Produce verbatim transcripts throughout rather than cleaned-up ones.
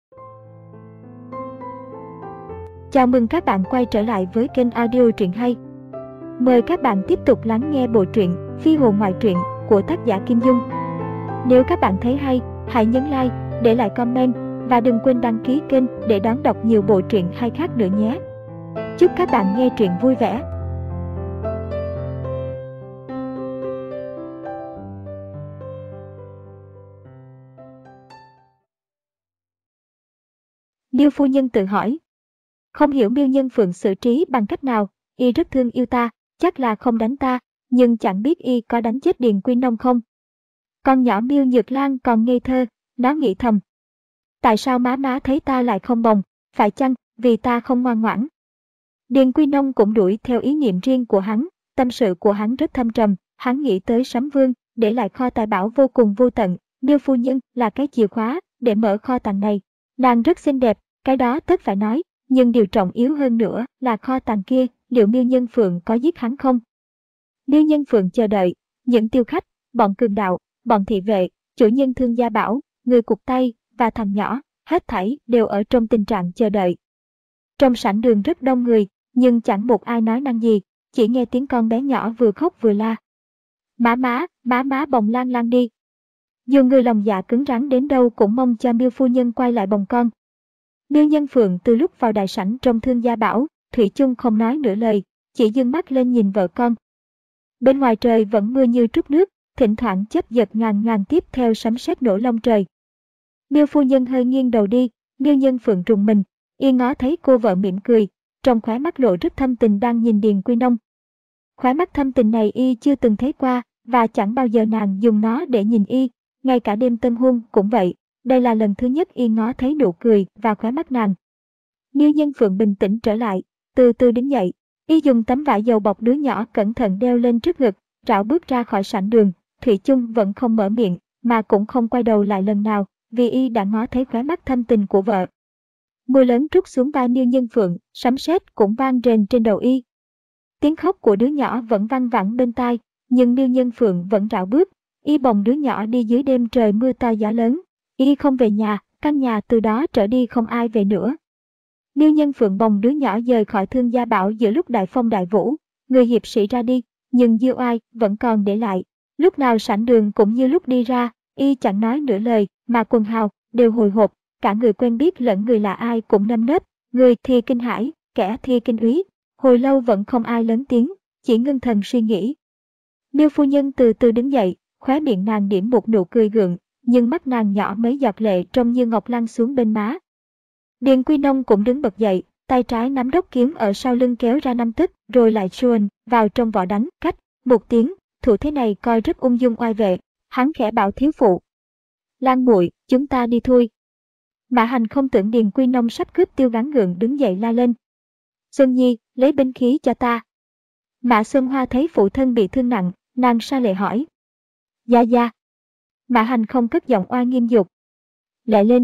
Chào mừng các bạn quay trở lại với kênh audio truyện hay. Mời các bạn tiếp tục lắng nghe bộ truyện Phi hồn ngoại truyện của tác giả Kim Dung. Nếu các bạn thấy hay, hãy nhấn like, để lại comment và đừng quên đăng ký kênh để đón đọc nhiều bộ truyện hay khác nữa nhé. Chúc các bạn nghe truyện vui vẻ. Miêu phu nhân tự hỏi. Không hiểu Miêu Nhân Phượng xử trí bằng cách nào, y rất thương yêu ta, chắc là không đánh ta, nhưng chẳng biết y có đánh chết Điền Quy Nông không. Con nhỏ Miêu Nhược Lan còn ngây thơ, nó nghĩ thầm. Tại sao má má thấy ta lại không bồng, phải chăng vì ta không ngoan ngoãn? Điền Quy Nông cũng đuổi theo ý niệm riêng của hắn, tâm sự của hắn rất thâm trầm, hắn nghĩ tới Sấm Vương, để lại kho tài bảo vô cùng vô tận, Miêu phu nhân là cái chìa khóa để mở kho tàng này. Nàng rất xinh đẹp, cái đó tất phải nói, nhưng điều trọng yếu hơn nữa là kho tàng kia, liệu Miêu Nhân Phượng có giết hắn không? Miêu Nhân Phượng chờ đợi, những tiêu khách, bọn cường đạo, bọn thị vệ, chủ nhân Thương Gia Bảo, người cụt tay và thằng nhỏ, hết thảy đều ở trong tình trạng chờ đợi. Trong sảnh đường rất đông người, nhưng chẳng một ai nói năng gì, chỉ nghe tiếng con bé nhỏ vừa khóc vừa la. Má má, má má bồng Lan Lan đi. Dù người lòng dạ cứng rắn đến đâu cũng mong cho Miêu phu nhân quay lại bồng con. Miêu Nhân Phượng từ lúc vào đại sảnh trong Thương Gia Bảo, thủy chung không nói nửa lời, chỉ dương mắt lên nhìn vợ con. Bên ngoài trời vẫn mưa như trút nước, thỉnh thoảng chớp giật ngàn ngàn tiếp theo sấm sét nổ lông trời. Miêu phu nhân hơi nghiêng đầu đi, Miêu Nhân Phượng rùng mình, y ngó thấy cô vợ mỉm cười, trong khóe mắt lộ rất thâm tình đang nhìn Điền Quy Nông. Khóe mắt thâm tình này y chưa từng thấy qua, và chẳng bao giờ nàng dùng nó để nhìn y, ngay cả đêm tân hôn cũng vậy. Đây là lần thứ nhất y ngó thấy nụ cười và khóe mắt nàng. Miêu Nhân Phượng bình tĩnh trở lại, từ từ đứng dậy, y dùng tấm vải dầu bọc đứa nhỏ cẩn thận đeo lên trước ngực, rảo bước ra khỏi sảnh đường. Thủy chung vẫn không mở miệng, mà cũng không quay đầu lại lần nào, vì y đã ngó thấy khóe mắt thâm tình của vợ. Mưa lớn trút xuống vai Miêu Nhân Phượng, sấm sét cũng vang rền trên đầu y. Tiếng khóc của đứa nhỏ vẫn văng vẳng bên tai, nhưng Miêu Nhân Phượng vẫn rảo bước, y bồng đứa nhỏ đi dưới đêm trời mưa to gió lớn. Y không về nhà, căn nhà từ đó trở đi không ai về nữa. Miêu Nhân Phượng bồng đứa nhỏ rời khỏi Thương Gia Bảo giữa lúc đại phong đại vũ, người hiệp sĩ ra đi, nhưng Diêu Oai vẫn còn để lại. Lúc nào sảnh đường cũng như lúc đi ra, y chẳng nói nửa lời, mà quần hào đều hồi hộp, cả người quen biết lẫn người lạ ai cũng nâm nớp, người thì kinh hãi, kẻ thì kinh úy. Hồi lâu vẫn không ai lớn tiếng, chỉ ngưng thần suy nghĩ. Miêu phu nhân từ từ đứng dậy, khóe miệng nàng điểm một nụ cười gượng, nhưng mắt nàng nhỏ mấy giọt lệ trông như ngọc lăn xuống bên má. Điền Quy Nông cũng đứng bật dậy, tay trái nắm đốc kiếm ở sau lưng kéo ra năm tấc, rồi lại chuồn vào trong vỏ đánh, cách một tiếng, thủ thế này coi rất ung dung oai vệ. Hắn khẽ bảo thiếu phụ: Lan muội, chúng ta đi thôi. Mã Hành không tưởng Điền Quy Nông sắp cướp tiêu gắng gượng đứng dậy la lên: Xuân Nhi, lấy binh khí cho ta. Mã Xuân Hoa thấy phụ thân bị thương nặng, nàng sa lệ hỏi: Gia gia. Mã Hành không cất giọng oai nghiêm dục: Lại lên.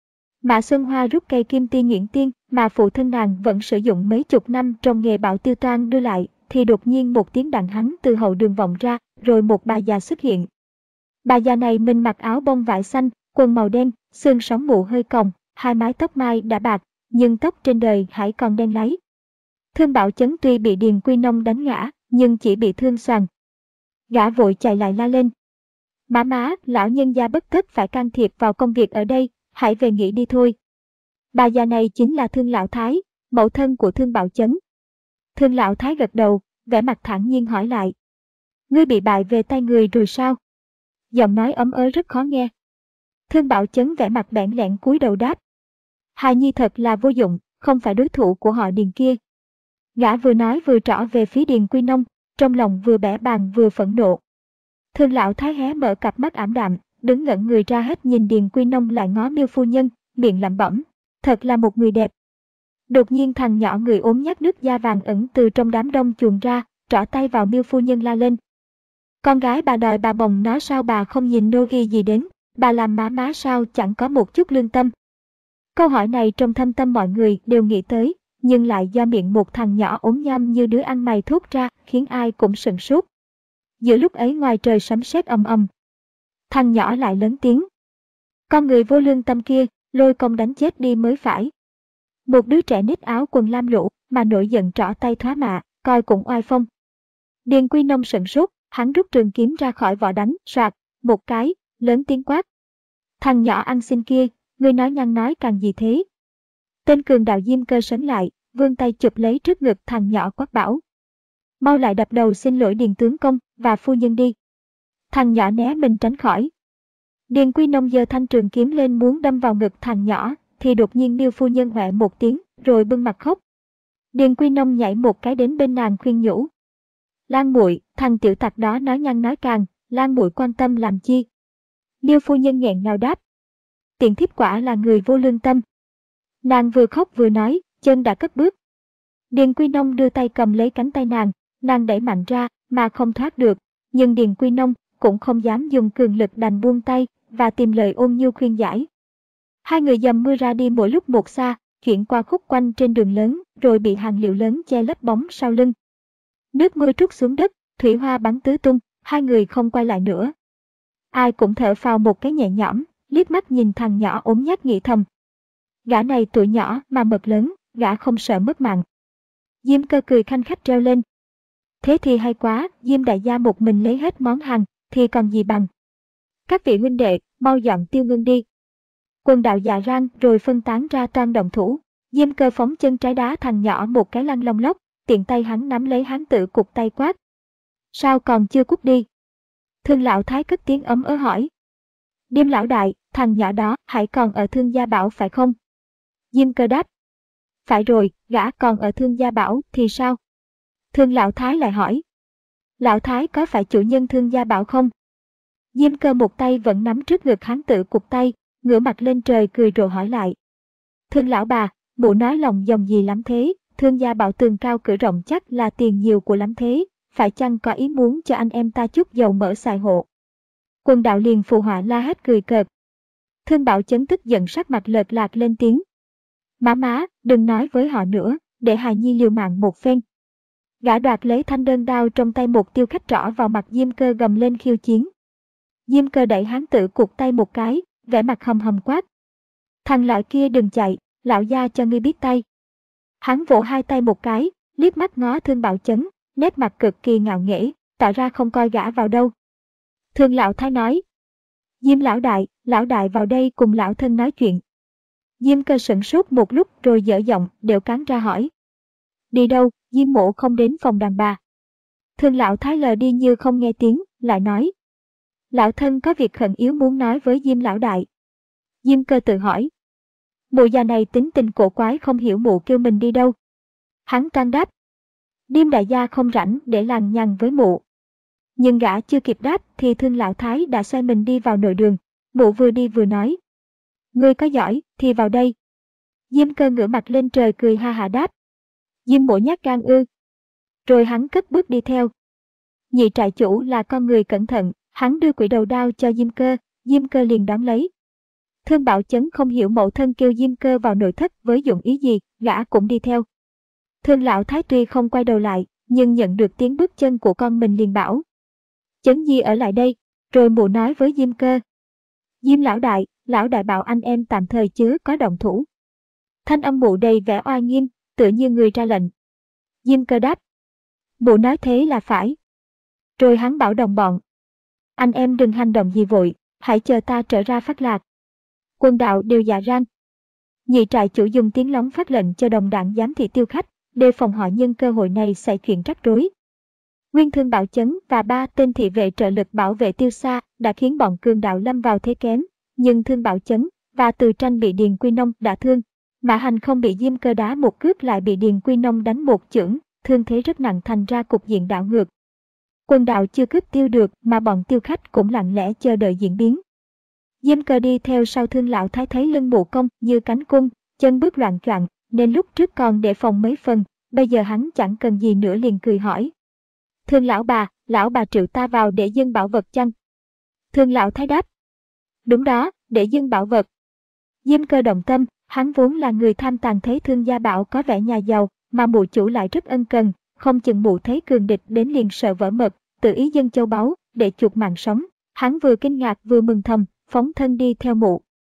Mã Xuân Hoa rút cây kim tiên nhuyễn tiên mà phụ thân nàng vẫn sử dụng mấy chục năm trong nghề bảo tiêu toan đưa lại, thì đột nhiên một tiếng đàn hắn từ hậu đường vọng ra, rồi một bà già xuất hiện. Bà già này mình mặc áo bông vải xanh, quần màu đen, xương sống mụ hơi còng, hai mái tóc mai đã bạc, nhưng tóc trên đời hãy còn đen láy. Thương Bảo Chấn tuy bị Điền Quy Nông đánh ngã, nhưng chỉ bị thương xoàng. Gã vội chạy lại la lên: Má má, lão nhân gia bất tất phải can thiệp vào công việc ở đây, hãy về nghỉ đi thôi. Bà già này chính là Thương Lão Thái, mẫu thân của Thương Bảo Chấn. Thương Lão Thái gật đầu, vẻ mặt thản nhiên hỏi lại: Ngươi bị bại về tay người rồi sao? Giọng nói ấm ớ rất khó nghe. Thương Bảo Chấn vẻ mặt bẽn lẽn cúi đầu đáp: Hài nhi thật là vô dụng, không phải đối thủ của họ Điền kia. Gã vừa nói vừa trỏ về phía Điền Quy Nông, trong lòng vừa bẽ bàng vừa phẫn nộ. Thương Lão Thái hé mở cặp mắt ảm đạm, đứng ngẩn người ra hết nhìn Điền Quy Nông lại ngó Miêu phu nhân, miệng lẩm bẩm: Thật là một người đẹp. Đột nhiên thằng nhỏ người ốm nhát nước da vàng ẩn từ trong đám đông chuồn ra, trỏ tay vào Miêu phu nhân la lên: Con gái bà đòi bà bồng nó sao bà không nhìn nô ghi gì đến, bà làm má má sao chẳng có một chút lương tâm. Câu hỏi này trong thâm tâm mọi người đều nghĩ tới, nhưng lại do miệng một thằng nhỏ ốm nhăm như đứa ăn mày thốt ra, khiến ai cũng sửng sốt. Giữa lúc ấy ngoài trời sấm sét ầm ầm, thằng nhỏ lại lớn tiếng: Con người vô lương tâm kia, lôi công đánh chết đi mới phải. Một đứa trẻ nít áo quần lam lũ mà nổi giận trỏ tay thoá mạ, coi cũng oai phong. Điền Quy Nông sửng sốt, hắn rút trường kiếm ra khỏi vỏ đánh, soạt, một cái, lớn tiếng quát. Thằng nhỏ ăn xin kia, ngươi nói nhăng nói càng gì thế? Tên cường đạo Diêm Cơ sấn lại, vươn tay chụp lấy trước ngực thằng nhỏ quát bảo. Mau lại đập đầu xin lỗi Điền tướng công và phu nhân đi. Thằng nhỏ né mình tránh khỏi. Điền Quy Nông giơ thanh trường kiếm lên muốn đâm vào ngực thằng nhỏ, thì đột nhiên Miêu phu nhân hoẹ một tiếng, rồi bưng mặt khóc. Điền Quy Nông nhảy một cái đến bên nàng khuyên nhủ. Lan muội, thằng tiểu tặc đó nói nhăng nói càng, Lan muội quan tâm làm chi? Miêu phu nhân nghẹn ngào đáp. Tiện thiếp quả là người vô lương tâm. Nàng vừa khóc vừa nói, chân đã cất bước. Điền Quy Nông đưa tay cầm lấy cánh tay nàng, nàng đẩy mạnh ra mà không thoát được, nhưng Điền Quy Nông cũng không dám dùng cường lực đành buông tay và tìm lời ôn nhu khuyên giải. Hai người dầm mưa ra đi mỗi lúc một xa, chuyển qua khúc quanh trên đường lớn, rồi bị hàng liệu lớn che lấp bóng sau lưng. Nước mưa trút xuống đất, thủy hoa bắn tứ tung, hai người không quay lại nữa. Ai cũng thở phào một cái nhẹ nhõm, liếc mắt nhìn thằng nhỏ ốm nhát nghĩ thầm. Gã này tuổi nhỏ mà mật lớn, gã không sợ mất mạng. Diêm Cơ cười khanh khách treo lên. Thế thì hay quá, Diêm đại gia một mình lấy hết món hàng, thì còn gì bằng. Các vị huynh đệ, mau dọn Tiêu Ngưng đi. Quần đạo dạ rang rồi phân tán ra toan động thủ. Diêm Cơ phóng chân trái đá thằng nhỏ một cái lăn lông lốc, tiện tay hắn nắm lấy hán tử cụt tay quát. Sao còn chưa cút đi? Thương lão thái cất tiếng ấm ớ hỏi. Điềm lão đại, thằng nhỏ đó hãy còn ở Thương Gia Bảo phải không? Diêm Cơ đáp. Phải rồi, gã còn ở Thương Gia Bảo thì sao? Thương lão thái lại hỏi. Lão thái có phải chủ nhân Thương Gia Bảo không? Diêm Cơ một tay vẫn nắm trước ngực hán tử cụt tay, ngửa mặt lên trời cười rộ hỏi lại. Thương lão bà, mụ nói lòng dòng gì lắm thế? Thương Gia Bảo tường cao cửa rộng chắc là tiền nhiều của lắm thế, phải chăng có ý muốn cho anh em ta chút dầu mỡ xài hộ? Quần đạo liền phụ họa la hét cười cợt. Thương Bảo Chấn tức giận sắc mặt lợt lạc lên tiếng. Má má, đừng nói với họ nữa, để hài nhi liều mạng một phen. Gã đoạt lấy thanh đơn đao trong tay một tiêu khách trỏ vào mặt Diêm Cơ gầm lên khiêu chiến. Diêm Cơ đẩy hán tử cụt tay một cái, vẻ mặt hầm hầm quát. Thằng loại kia đừng chạy, lão gia cho ngươi biết tay. Hắn vỗ hai tay một cái, liếc mắt ngó Thương Bảo Chấn, nét mặt cực kỳ ngạo nghễ, tỏ ra không coi gã vào đâu. Thương lão thái nói. Diêm lão đại, lão đại vào đây cùng lão thân nói chuyện. Diêm Cơ sửng sốt một lúc rồi dở giọng, đều cắn ra hỏi. Đi đâu? Diêm mộ không đến phòng đàn bà. Thương lão thái lờ đi như không nghe tiếng, lại nói. Lão thân có việc khẩn yếu muốn nói với Diêm lão đại. Diêm Cơ tự hỏi. Mụ già này tính tình cổ quái không hiểu mụ kêu mình đi đâu. Hắn trang đáp. Điềm đại gia không rảnh để lằng nhằng với mụ. Nhưng gã chưa kịp đáp thì Thương lão thái đã xoay mình đi vào nội đường. Mụ vừa đi vừa nói. Ngươi có giỏi thì vào đây. Diêm Cơ ngửa mặt lên trời cười ha hả đáp. Diêm mộ nhát gan ư. Rồi hắn cất bước đi theo. Nhị trại chủ là con người cẩn thận, hắn đưa quỷ đầu đao cho Diêm Cơ, Diêm Cơ liền đón lấy. Thương Bảo Chấn không hiểu mẫu thân kêu Diêm Cơ vào nội thất với dụng ý gì, gã cũng đi theo. Thương lão thái tuy không quay đầu lại, nhưng nhận được tiếng bước chân của con mình liền bảo. Chấn Di ở lại đây, rồi mụ nói với Diêm Cơ. Diêm lão đại, lão đại bảo anh em tạm thời chứ có động thủ. Thanh âm mụ đầy vẻ oai nghiêm, tựa như người ra lệnh. Diêm Cơ đáp. Mụ nói thế là phải. Rồi hắn bảo đồng bọn. Anh em đừng hành động gì vội, hãy chờ ta trở ra phát lạc. Quân đạo đều dạ rang. Nhị trại chủ dùng tiếng lóng phát lệnh cho đồng đảng giám thị Tiêu khách, đề phòng họ nhân cơ hội này xảy chuyện rắc rối. Nguyên Thương Bảo Chấn và ba tên thị vệ trợ lực bảo vệ Tiêu Xa đã khiến bọn cường đạo lâm vào thế kém, nhưng Thương Bảo Chấn và Từ Tranh bị Điền Quy Nông đả thương. Mã Hành không bị Diêm Cơ đá một cước lại bị Điền Quy Nông đánh một chưởng, thương thế rất nặng thành ra cục diện đảo ngược. Quân đạo chưa cướp tiêu được mà bọn Tiêu khách cũng lặng lẽ chờ đợi diễn biến. Diêm Cơ đi theo sau Thương lão thái thấy lưng mụ công như cánh cung, chân bước loạn choạng, nên lúc trước còn để phòng mấy phần, bây giờ hắn chẳng cần gì nữa liền cười hỏi. Thương lão bà, lão bà triệu ta vào để dâng bảo vật chăng? Thương lão thái đáp. Đúng đó, để dâng bảo vật. Diêm Cơ động tâm, hắn vốn là người tham tàn thấy Thương Gia Bảo có vẻ nhà giàu, mà mụ chủ lại rất ân cần, không chừng mụ thấy cường địch đến liền sợ vỡ mật, tự ý dâng châu báu để chuộc mạng sống. Hắn vừa kinh ngạc vừa mừng thầm, phóng thân đi theo mụ.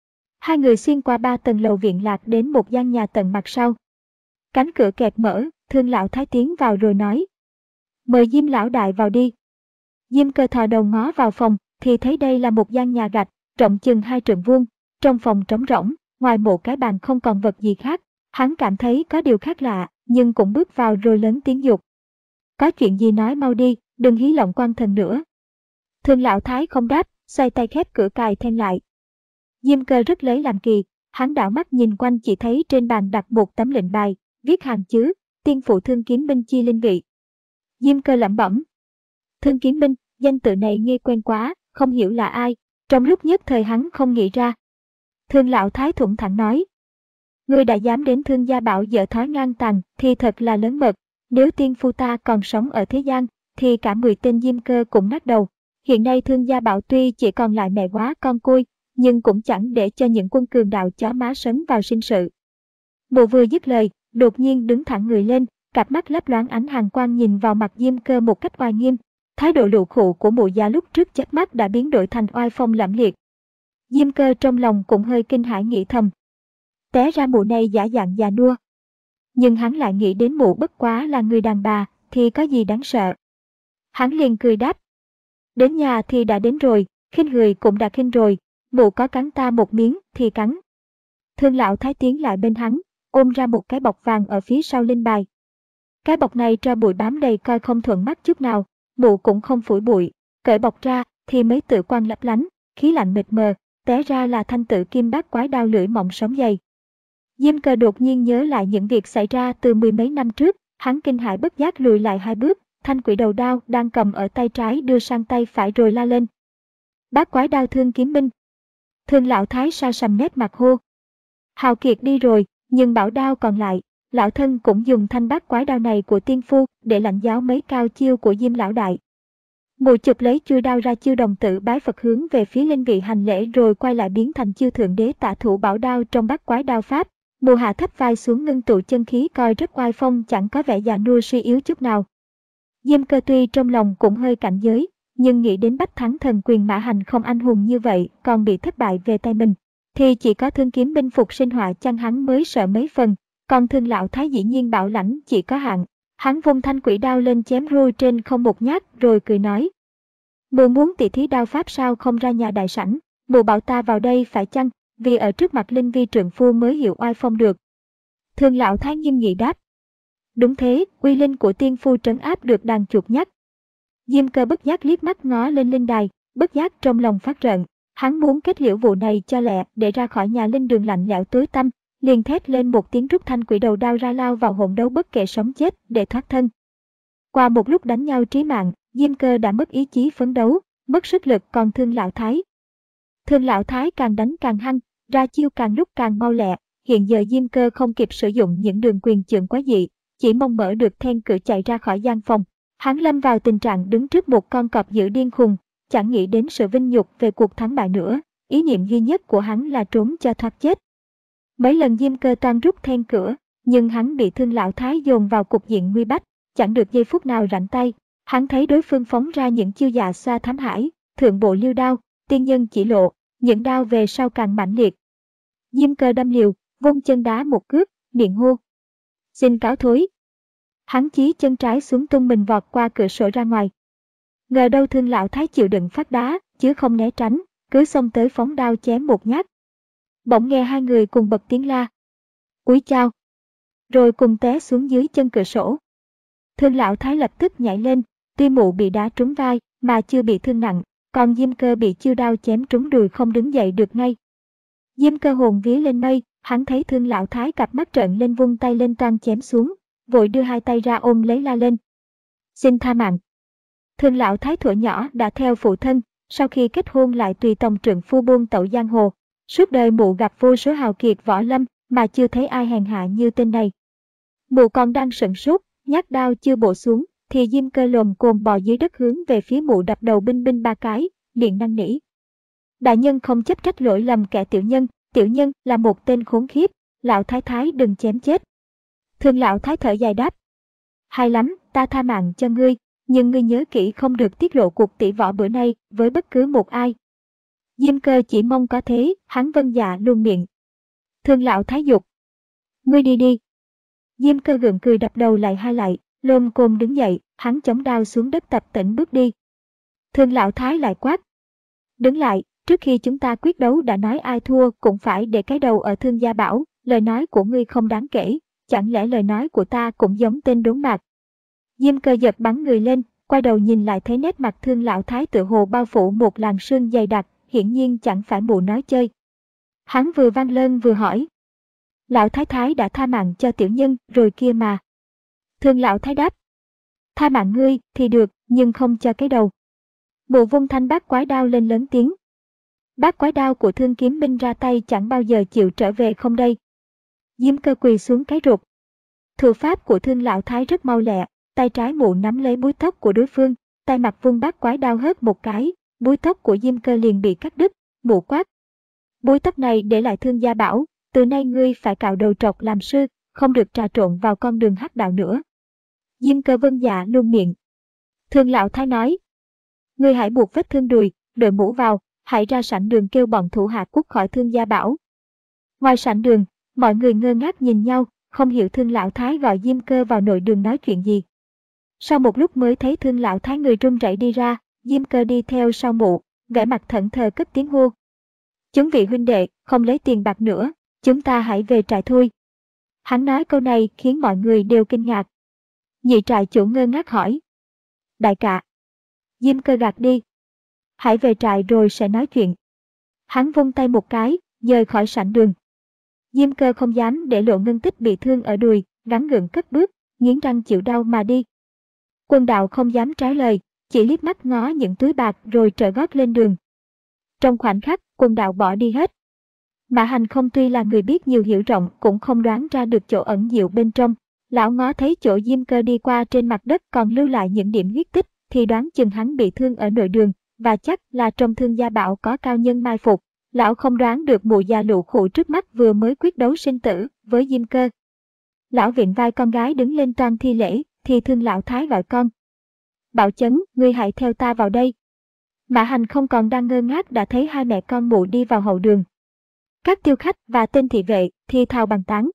Hai người xuyên qua ba tầng lầu viện lạc đến một gian nhà tận mặt sau. Cánh cửa kẹt mở, Thương lão thái tiến vào rồi nói. Mời Diêm lão đại vào đi. Diêm Cơ thò đầu ngó vào phòng, thì thấy đây là một gian nhà gạch, rộng chừng hai trượng vuông. Trong phòng trống rỗng, ngoài một cái bàn không còn vật gì khác. Hắn cảm thấy có điều khác lạ, nhưng cũng bước vào rồi lớn tiếng dục. Có chuyện gì nói mau đi, đừng hí lộng quan thần nữa. Thương lão thái không đáp, xoay tay khép cửa cài then lại. Diêm Cơ rất lấy làm kỳ, hắn đảo mắt nhìn quanh chỉ thấy trên bàn đặt một tấm lệnh bài, viết hàng chữ, tiên phụ Thương Kiếm Binh chi linh vị. Diêm Cơ lẩm bẩm. Thương Kiếm Binh, danh tự này nghe quen quá, không hiểu là ai, trong lúc nhất thời hắn không nghĩ ra. Thương lão thái thủng thẳng nói. Ngươi đã dám đến Thương gia bảo dở thói ngang tàn thì thật là lớn mật, nếu tiên phu ta còn sống ở thế gian, thì cả mười tên Diêm Cơ cũng nát đầu. Hiện nay Thương gia bảo tuy chỉ còn lại mẹ quá con côi, nhưng cũng chẳng để cho những quân cường đạo chó má sấn vào sinh sự. Mụ vừa dứt lời, đột nhiên đứng thẳng người lên, cặp mắt lấp loáng ánh hàn quang nhìn vào mặt Diêm Cơ một cách oai nghiêm. Thái độ lụ khụ của mụ già lúc trước chớp mắt đã biến đổi thành oai phong lẫm liệt. Diêm Cơ trong lòng cũng hơi kinh hãi nghĩ thầm. Té ra mụ này giả dạng già nua. Nhưng hắn lại nghĩ đến mụ bất quá là người đàn bà, thì có gì đáng sợ. Hắn liền cười đáp. Đến nhà thì đã đến rồi, khinh người cũng đã khinh rồi, mụ có cắn ta một miếng thì cắn. Thương lão thái tiến lại bên hắn, ôm ra một cái bọc vàng ở phía sau linh bài. Cái bọc này tro bụi bám đầy coi không thuận mắt chút nào, mụ cũng không phủi bụi, cởi bọc ra thì mấy tự quan lấp lánh, khí lạnh mịt mờ, té ra là thanh tự kim bát quái đao lưỡi mỏng sống dày. Diêm Cơ đột nhiên nhớ lại những việc xảy ra từ mười mấy năm trước, hắn kinh hãi bất giác lùi lại hai bước, thanh quỷ đầu đao đang cầm ở tay trái đưa sang tay phải rồi la lên. Bát quái đao Thương Kiếm Binh. Thương lão thái sa sầm nét mặt hô. Hào kiệt đi rồi, nhưng bảo đao còn lại, lão thân cũng dùng thanh bát quái đao này của tiên phu để lãnh giáo mấy cao chiêu của Diêm lão đại. Mụ chụp lấy chui đao ra chiêu đồng tử bái Phật hướng về phía linh vị hành lễ rồi quay lại biến thành chiêu thượng đế tả thủ bảo đao trong bát quái đao pháp. Mụ hạ thấp vai xuống ngưng tụ chân khí coi rất oai phong, chẳng có vẻ già nua suy yếu chút nào. Diêm Cơ tuy trong lòng cũng hơi cảnh giới, nhưng nghĩ đến Bách Thắng Thần Quyền mã hành không anh hùng như vậy còn bị thất bại về tay mình, thì chỉ có Thương Kiếm Binh phục sinh họa chăng hắn mới sợ mấy phần, còn Thương lão thái dĩ nhiên bảo lãnh chỉ có hạn. Hắn vung thanh quỷ đao lên chém ru trên không một nhát rồi cười nói. Mụ muốn tỉ thí đao pháp sao không ra nhà đại sảnh, mụ bảo ta vào đây phải chăng, vì ở trước mặt linh vi trượng phu mới hiểu oai phong được. Thương lão thái nghiêm nghị đáp. Đúng thế, uy linh của tiên phu trấn áp được đàn chuột nhắt. Diêm Cơ bất giác liếc mắt ngó lên linh đài, bất giác trong lòng phát rợn. Hắn muốn kết liễu vụ này cho lẹ để ra khỏi nhà linh đường lạnh lẽo tối tăm, liền thét lên một tiếng rút thanh quỷ đầu đao ra lao vào hỗn đấu bất kể sống chết để thoát thân. Qua một lúc đánh nhau trí mạng, Diêm Cơ đã mất ý chí phấn đấu, mất sức lực, còn Thương lão thái. Thương lão thái càng đánh càng hăng, ra chiêu càng lúc càng mau lẹ. Hiện giờ Diêm Cơ không kịp sử dụng những đường quyền chưởng quá dị, chỉ mong mở được then cửa chạy ra khỏi gian phòng. Hắn lâm vào tình trạng đứng trước một con cọp dữ điên khùng, chẳng nghĩ đến sự vinh nhục về cuộc thắng bại nữa, ý niệm duy nhất của hắn là trốn cho thoát chết. Mấy lần Diêm Cơ toan rút then cửa, nhưng hắn bị Thương lão thái dồn vào cục diện nguy bách, chẳng được giây phút nào rảnh tay. Hắn thấy đối phương phóng ra những chiêu dạ xoa thám hải, thượng bộ liêu đao, tiên nhân chỉ lộ, những đao về sau càng mãnh liệt. Diêm Cơ đâm liều, vung chân đá một cước, miệng hô. Xin cáo thối. Hắn chí chân trái xuống tung mình vọt qua cửa sổ ra ngoài. Ngờ đâu Thương lão thái chịu đựng phát đá, chứ không né tránh, cứ xông tới phóng đao chém một nhát. Bỗng nghe hai người cùng bật tiếng la. Úi chao! Rồi cùng té xuống dưới chân cửa sổ. Thương lão thái lập tức nhảy lên, tuy mụ bị đá trúng vai mà chưa bị thương nặng, còn Diêm Cơ bị chiêu đao chém trúng đùi không đứng dậy được ngay. Diêm Cơ hồn vía lên mây, hắn thấy Thương lão thái cặp mắt trợn lên vung tay lên toan chém xuống, vội đưa hai tay ra ôm lấy la lên. Xin tha mạng. Thương lão thái thuở nhỏ đã theo phụ thân, sau khi kết hôn lại tùy tòng trượng phu buôn tẩu giang hồ. Suốt đời mụ gặp vô số hào kiệt võ lâm mà chưa thấy ai hèn hạ như tên này. Mụ còn đang sửng sốt, nhát đao chưa bổ xuống, thì Diêm Cơ lồm cồm bò dưới đất hướng về phía mụ đập đầu binh binh ba cái, miệng năn nỉ. Đại nhân không chấp trách lỗi lầm kẻ tiểu nhân, tiểu nhân là một tên khốn khiếp, lão thái thái đừng chém chết. Thương lão thái thở dài đáp. Hay lắm, ta tha mạng cho ngươi, nhưng ngươi nhớ kỹ không được tiết lộ cuộc tỷ võ bữa nay với bất cứ một ai. Diêm Cơ chỉ mong có thế, hắn vâng dạ luôn miệng. Thương lão thái dục. Ngươi đi đi. Diêm Cơ gượng cười đập đầu lại hai lại, lôm côm đứng dậy, hắn chống đao xuống đất tập tễnh bước đi. Thương lão thái lại quát. Đứng lại, trước khi chúng ta quyết đấu đã nói ai thua cũng phải để cái đầu ở Thương gia bảo, lời nói của ngươi không đáng kể, chẳng lẽ lời nói của ta cũng giống tên đốn mạc. Diêm Cơ giật bắn người lên, quay đầu nhìn lại thấy nét mặt Thương lão thái tự hồ bao phủ một làn sương dày đặc, hiển nhiên chẳng phải mụ nói chơi. Hắn vừa vang lơn vừa hỏi. Lão thái thái đã tha mạng cho tiểu nhân rồi kia mà. Thương lão thái đáp. Tha mạng ngươi thì được, nhưng không cho cái đầu. Mụ vung thanh bát quái đao lên lớn tiếng. Bát quái đao của Thương kiếm binh ra tay chẳng bao giờ chịu trở về không đây. Diêm Cơ quỳ xuống cái rụt. Thủ pháp của Thương lão thái rất mau lẹ, tay trái mụ nắm lấy búi tóc của đối phương, tay mặt vung bát quái đao hớt một cái, búi tóc của Diêm Cơ liền bị cắt đứt. Mụ quát. Búi tóc này để lại Thương gia bảo, từ nay ngươi phải cạo đầu trọc làm sư, không được trà trộn vào con đường hắc đạo nữa. Diêm Cơ vâng dạ luôn miệng. Thương lão thái nói. Ngươi hãy buộc vết thương đùi, đội mũ vào, hãy ra sảnh đường kêu bọn thủ hạ cút khỏi Thương gia bảo. Ngoài sảnh đường, mọi người ngơ ngác nhìn nhau, không hiểu Thương lão thái gọi Diêm Cơ vào nội đường nói chuyện gì. Sau một lúc mới thấy Thương lão thái người run rẩy đi ra, Diêm Cơ đi theo sau mụ, vẻ mặt thẫn thờ cất tiếng hô. Chúng vị huynh đệ, không lấy tiền bạc nữa, chúng ta hãy về trại thôi. Hắn nói câu này khiến mọi người đều kinh ngạc. Nhị trại chủ ngơ ngác hỏi. Đại ca. Diêm Cơ gạt đi. Hãy về trại rồi sẽ nói chuyện. Hắn vung tay một cái, dời khỏi sảnh đường. Diêm Cơ không dám để Lộ Ngân Tích bị thương ở đùi, gắng gượng cất bước, nghiến răng chịu đau mà đi. Quân đạo không dám trái lời, chỉ liếc mắt ngó những túi bạc rồi trở gót lên đường. Trong khoảnh khắc, quân đạo bỏ đi hết. Mã Hành không tuy là người biết nhiều hiểu rộng cũng không đoán ra được chỗ ẩn diệu bên trong. Lão ngó thấy chỗ Diêm Cơ đi qua trên mặt đất còn lưu lại những điểm huyết tích, thì đoán chừng hắn bị thương ở nội đường, và chắc là trong Thương gia bảo có cao nhân mai phục. Lão không đoán được mụ già lụ khụ trước mắt vừa mới quyết đấu sinh tử với Diêm Cơ. Lão vịn vai con gái đứng lên toan thi lễ, thì Thương lão thái gọi con. Bảo Chấn, ngươi hãy theo ta vào đây. Mã Hành không còn đang ngơ ngác đã thấy hai mẹ con mụ đi vào hậu đường. Các tiêu khách và tên thị vệ thì thào bàn tán.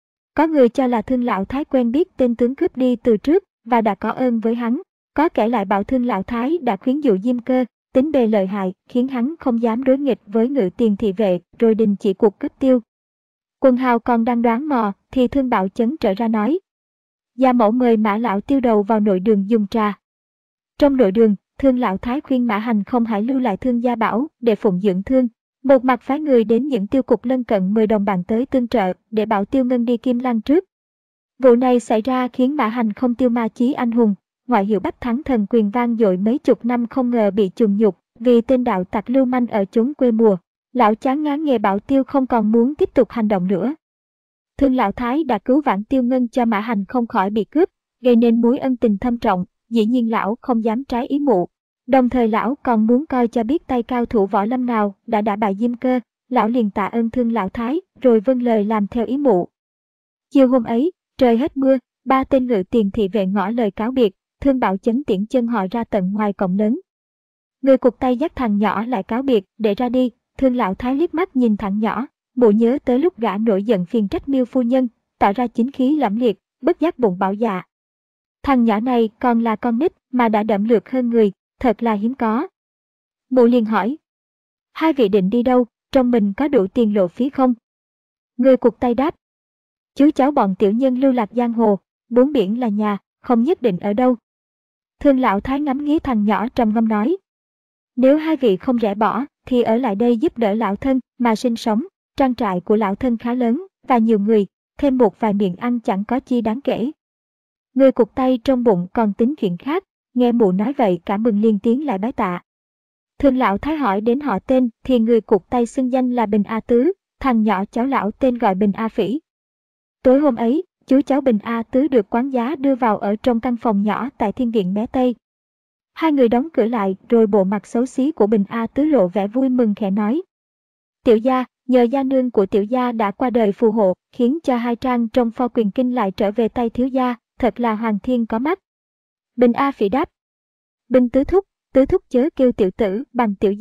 Có người cho là Thương lão thái quen biết tên tướng cướp đi từ trước và đã có ơn với hắn. Có kẻ lại bảo Thương lão thái đã khuyến dụ Diêm Cơ, tính bề lợi hại khiến hắn không dám đối nghịch với ngự tiền thị vệ rồi đình chỉ cuộc cướp tiêu. Quần hào còn đang đoán mò thì Thương Bảo Chấn trở ra nói. Gia mẫu mời Mã lão tiêu đầu vào nội đường dùng trà. Trong nội đường, Thương lão thái khuyên Mã Hành không hãy lưu lại Thương gia bảo để phụng dưỡng thương. Một mặt phái người đến những tiêu cục lân cận mời đồng bạn tới tương trợ để bảo Tiêu Ngân đi Kim Lăng trước. Vụ này xảy ra khiến Mã Hành không tiêu ma chí anh hùng, ngoại hiệu Bách Thắng Thần quyền vang dội mấy chục năm không ngờ bị trùng nhục vì tên đạo tặc lưu manh ở chốn quê mùa. Lão chán ngán nghề bảo Tiêu không còn muốn tiếp tục hành động nữa. Thương lão thái đã cứu vãn Tiêu Ngân cho Mã Hành không khỏi bị cướp, gây nên mối ân tình thâm trọng, dĩ nhiên lão không dám trái ý mụ. Đồng thời lão còn muốn coi cho biết tay cao thủ võ lâm nào đã đả bại Diêm Cơ, lão liền tạ ơn Thương lão thái, rồi vâng lời làm theo ý mụ. Chiều hôm ấy, trời hết mưa, ba tên ngự tiền thị vệ ngỏ lời cáo biệt, Thương Bảo Chấn tiễn chân họ ra tận ngoài cổng lớn. Người cụt tay dắt thằng nhỏ lại cáo biệt để ra đi, Thương lão thái liếc mắt nhìn thằng nhỏ, mụ nhớ tới lúc gã nổi giận phiền trách Miêu phu nhân, tạo ra chính khí lẫm liệt, bất giác bụng bảo dạ. Thằng nhỏ này còn là con nít mà đã đẫm lược hơn người, thật là hiếm có. Mụ liền hỏi. Hai vị định đi đâu, trong mình có đủ tiền lộ phí không? Người cụt tay đáp. Chú cháu bọn tiểu nhân lưu lạc giang hồ, bốn biển là nhà, không nhất định ở đâu. Thương lão thái ngắm nghía thằng nhỏ trầm ngâm nói. Nếu hai vị không rẽ bỏ, thì ở lại đây giúp đỡ lão thân mà sinh sống, trang trại của lão thân khá lớn, và nhiều người, thêm một vài miệng ăn chẳng có chi đáng kể. Người cụt tay trong bụng còn tính chuyện khác, nghe mụ nói vậy cả mừng liên tiếng lại bái tạ. Thương lão thái hỏi đến họ tên thì người cụt tay xưng danh là Bình A Tứ, thằng nhỏ cháu lão tên gọi Bình A Phỉ. Tối hôm ấy, chú cháu Bình A Tứ được quán giá đưa vào ở trong căn phòng nhỏ tại thiên viện Mé Tây. Hai người đóng cửa lại rồi bộ mặt xấu xí của Bình A Tứ lộ vẻ vui mừng khẽ nói. Tiểu gia, nhờ gia nương của tiểu gia đã qua đời phù hộ, khiến cho hai trang trong Pho Quyền Kinh lại trở về tay thiếu gia, thật là hoàng thiên có mắt. Bình A Phỉ đáp. Bình Tứ thúc, Tứ thúc chớ kêu tiểu tử bằng tiểu gia,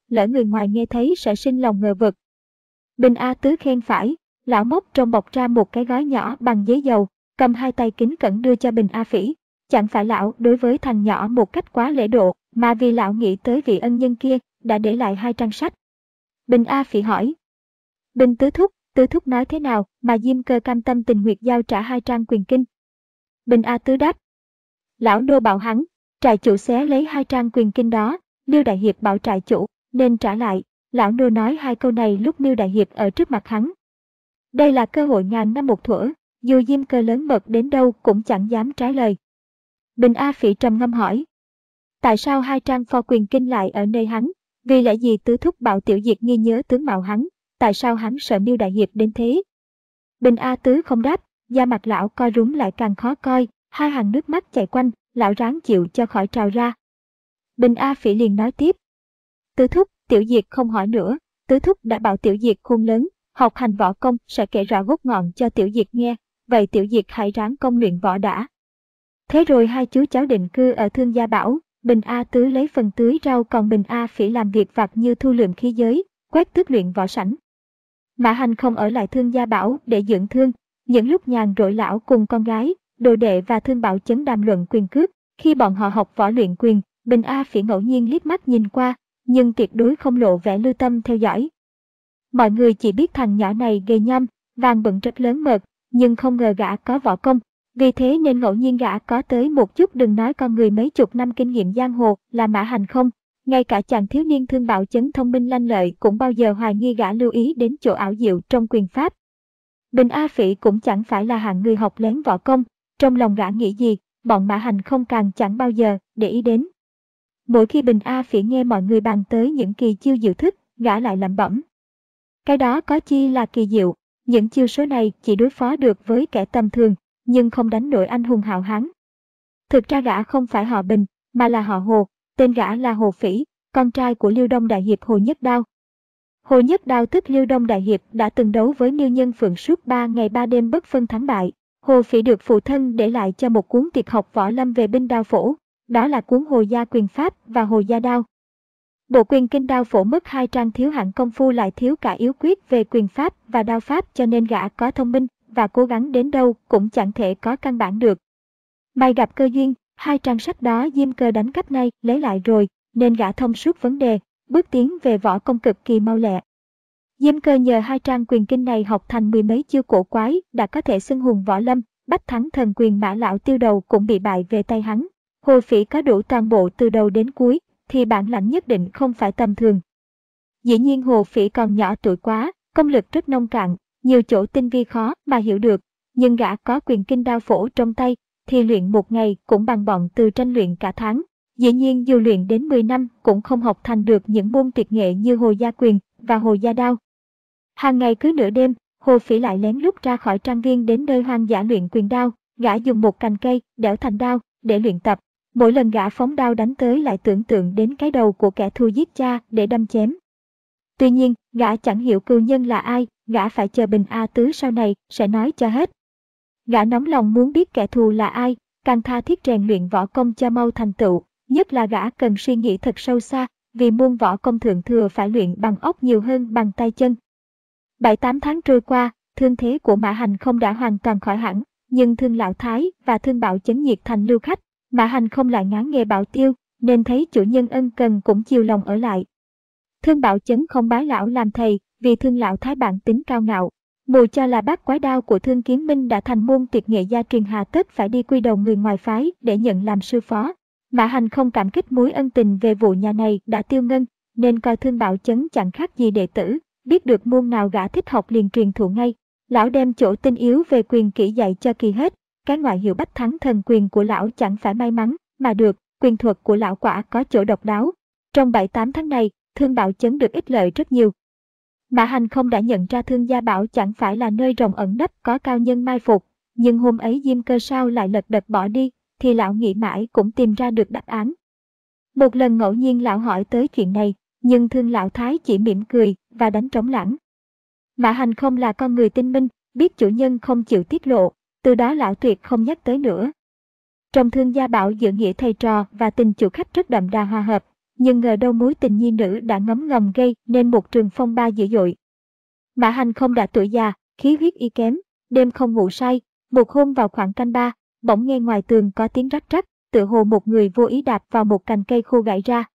lỡ người ngoài nghe thấy sẽ sinh lòng ngờ vực. Bình A Tứ khen phải, lão móc trong bọc ra một cái gói nhỏ bằng giấy dầu, cầm hai tay kính cẩn đưa cho Bình A Phỉ. Chẳng phải lão đối với thằng nhỏ một cách quá lễ độ, mà vì lão nghĩ tới vị ân nhân kia, đã để lại hai trang sách. Bình A Phỉ hỏi. Bình Tứ Thúc, Tứ Thúc nói thế nào mà Diêm Cơ cam tâm tình nguyện giao trả hai trang quyền kinh? Bình A Tứ đáp. Lão nô bảo hắn, trại chủ xé lấy hai trang quyền kinh đó, Miêu Đại Hiệp bảo trại chủ nên trả lại. Lão nô nói hai câu này lúc Miêu Đại Hiệp ở trước mặt hắn. Đây là cơ hội ngàn năm một thuở, dù Diêm Cơ lớn mật đến đâu cũng chẳng dám trái lời. Bình A Phỉ trầm ngâm hỏi. Tại sao hai trang pho quyền kinh lại ở nơi hắn? Vì lẽ gì Tứ Thúc bảo Tiểu Diệt nghi nhớ tướng mạo hắn? Tại sao hắn sợ Miêu Đại Hiệp đến thế? Bình A Tứ không đáp, da mặt lão co rúm lại càng khó coi, hai hàng nước mắt chảy quanh, lão ráng chịu cho khỏi trào ra. Bình A Phỉ liền nói tiếp. Tứ Thúc, Tiểu Diệt không hỏi nữa, Tứ Thúc đã bảo Tiểu Diệt khôn lớn, học hành võ công sẽ kể rõ gốc ngọn cho Tiểu Diệt nghe, vậy Tiểu Diệt hãy ráng công luyện võ đã. Thế rồi hai chú cháu định cư ở Thương Gia Bảo, Bình A Tứ lấy phần tưới rau còn Bình A Phỉ làm việc vặt như thu lượm khí giới, quét tước luyện võ sảnh. Mã Hành không ở lại Thương Gia Bảo để dưỡng thương, những lúc nhàn rỗi lão cùng con gái, đồ đệ và Thương Bảo Chấn đàm luận quyền cước, khi bọn họ học võ luyện quyền, Bình A Phỉ ngẫu nhiên liếc mắt nhìn qua, nhưng tuyệt đối không lộ vẻ lưu tâm theo dõi. Mọi người chỉ biết thằng nhỏ này gầy nhom, vàng bận rất lớn mật, nhưng không ngờ gã có võ công. Vì thế nên ngẫu nhiên gã có tới một chút đừng nói con người mấy chục năm kinh nghiệm giang hồ là Mã Hành không. Ngay cả chàng thiếu niên Thương Bảo Chấn thông minh lanh lợi cũng bao giờ hoài nghi gã lưu ý đến chỗ ảo diệu trong quyền pháp. Bình A Phỉ cũng chẳng phải là hạng người học lén võ công, trong lòng gã nghĩ gì, bọn Mã Hành không càng chẳng bao giờ để ý đến. Mỗi khi Bình A Phỉ nghe mọi người bàn tới những kỳ chiêu diệu thức, gã lại lẩm bẩm. Cái đó có chi là kỳ diệu, những chiêu số này chỉ đối phó được với kẻ tầm thường, nhưng không đánh nổi anh hùng hào hán. Thực ra gã không phải họ Bình, mà là họ Hồ, tên gã là Hồ Phỉ, con trai của Liêu Đông Đại Hiệp Hồ Nhất Đao. Hồ Nhất Đao tức Liêu Đông Đại Hiệp đã từng đấu với Miêu Nhân Phượng suốt ba ngày ba đêm bất phân thắng bại. Hồ Phỉ được phụ thân để lại cho một cuốn tuyệt học võ lâm về binh đao phổ, đó là cuốn Hồ Gia Quyền Pháp và Hồ Gia Đao. Bộ quyền kinh đao phổ mất hai trang thiếu hạng công phu lại thiếu cả yếu quyết về quyền pháp và đao pháp, cho nên gã có thông minh và cố gắng đến đâu cũng chẳng thể có căn bản được. May gặp cơ duyên, hai trang sách đó Diêm Cơ đánh cắp nay lấy lại rồi, nên gã thông suốt vấn đề, bước tiến về võ công cực kỳ mau lẹ. Diêm Cơ nhờ hai trang quyền kinh này học thành mười mấy chiêu cổ quái, đã có thể xưng hùng võ lâm, bách thắng thần quyền Mã lão tiêu đầu cũng bị bại về tay hắn. Hồ Phỉ có đủ toàn bộ từ đầu đến cuối, thì bản lãnh nhất định không phải tầm thường. Dĩ nhiên Hồ Phỉ còn nhỏ tuổi quá, công lực rất nông cạn, nhiều chỗ tinh vi khó mà hiểu được, nhưng gã có quyền kinh đao phổ trong tay, thì luyện một ngày cũng bằng bọn Từ Tranh luyện cả tháng. Dĩ nhiên dù luyện đến mười năm cũng không học thành được những môn tuyệt nghệ như Hồ Gia Quyền và Hồ Gia Đao. Hàng ngày cứ nửa đêm, Hồ Phỉ lại lén lút ra khỏi trang viên đến nơi hoang dã luyện quyền đao, gã dùng một cành cây đẽo thành đao để luyện tập. Mỗi lần gã phóng đao đánh tới lại tưởng tượng đến cái đầu của kẻ thù giết cha để đâm chém. Tuy nhiên, gã chẳng hiểu cừu nhân là ai, gã phải chờ Bình A Tứ sau này sẽ nói cho hết. Gã nóng lòng muốn biết kẻ thù là ai, càng tha thiết rèn luyện võ công cho mau thành tựu, nhất là gã cần suy nghĩ thật sâu xa, vì môn võ công thượng thừa phải luyện bằng óc nhiều hơn bằng tay chân. Bảy tám tháng trôi qua, thương thế của Mã Hành không đã hoàn toàn khỏi hẳn, nhưng Thương Lão Thái và Thương Bảo Chấn nhiệt thành lưu khách. Mã Hành không lại ngán nghề bảo tiêu, nên thấy chủ nhân ân cần cũng chiều lòng ở lại. Thương Bảo Chấn không bái lão làm thầy, vì Thương Lão Thái bản tính cao ngạo. Mù cho là bát quái đao của Thương Kiến Minh đã thành môn tuyệt nghệ gia truyền, hà tất phải đi quy đầu người ngoài phái để nhận làm sư phó. Mã Hành không cảm kích mối ân tình về vụ nhà này đã tiêu ngân, nên coi Thương Bảo Chấn chẳng khác gì đệ tử, biết được môn nào gã thích học liền truyền thụ ngay. Lão đem chỗ tinh yếu về quyền kỹ dạy cho kỳ hết. Cái ngoại hiệu bách thắng thần quyền của lão chẳng phải may mắn mà được, quyền thuật của lão quả có chỗ độc đáo. Trong bảy tám tháng này, Thương Bảo Chấn được ích lợi rất nhiều. Mã Hành không đã nhận ra Thương Gia Bảo chẳng phải là nơi rồng ẩn nấp có cao nhân mai phục, nhưng hôm ấy Diêm Cơ sao lại lật đật bỏ đi, thì lão nghĩ mãi cũng tìm ra được đáp án. Một lần ngẫu nhiên lão hỏi tới chuyện này, nhưng Thương Lão Thái chỉ mỉm cười và đánh trống lãng. Mã Hành không là con người tinh minh, biết chủ nhân không chịu tiết lộ, từ đó lão tuyệt không nhắc tới nữa. Trong Thương Gia Bảo giữa nghĩa thầy trò và tình chủ khách rất đậm đà hòa hợp, nhưng ngờ đâu mối tình nhi nữ đã ngấm ngầm gây nên một trường phong ba dữ dội. Mã Hành không đã tuổi già, khí huyết y kém, đêm không ngủ say, một hôm vào khoảng canh ba, bỗng nghe ngoài tường có tiếng rắc rắc, tựa hồ một người vô ý đạp vào một cành cây khô gãy ra.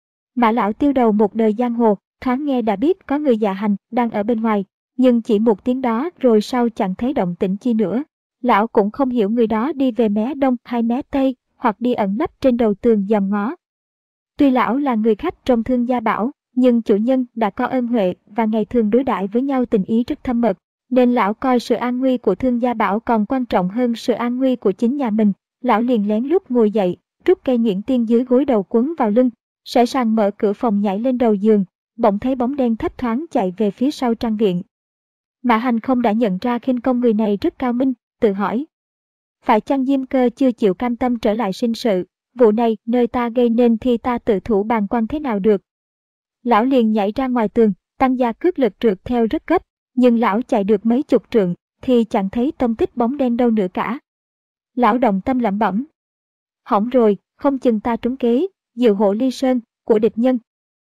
Mã lão tiêu đầu một đời giang hồ, thoáng nghe đã biết có người dạ hành đang ở bên ngoài, nhưng chỉ một tiếng đó rồi sau chẳng thấy động tĩnh chi nữa. Lão cũng không hiểu người đó đi về mé đông hay mé tây, hoặc đi ẩn nấp trên đầu tường dòm ngó. Tuy lão là người khách trong Thương Gia Bảo, nhưng chủ nhân đã có ơn huệ và ngày thường đối đãi với nhau tình ý rất thâm mật, nên lão coi sự an nguy của Thương Gia Bảo còn quan trọng hơn sự an nguy của chính nhà mình. Lão liền lén lút ngồi dậy, rút cây nhuyễn tiên dưới gối đầu quấn vào lưng, sẵn sàng mở cửa phòng nhảy lên đầu giường, bỗng thấy bóng đen thấp thoáng chạy về phía sau trang viện. Mã Hành không đã nhận ra khinh công người này rất cao minh, tự hỏi: phải chăng Diêm Cơ chưa chịu cam tâm trở lại sinh sự, vụ này nơi ta gây nên thì ta tự thủ bàng quan thế nào được. Lão liền nhảy ra ngoài tường, tăng gia cước lực trượt theo rất gấp, nhưng lão chạy được mấy chục trượng thì chẳng thấy tông tích bóng đen đâu nữa cả. Lão động tâm lẩm bẩm: hỏng rồi, không chừng ta trúng kế, diệu hộ ly sơn của địch nhân.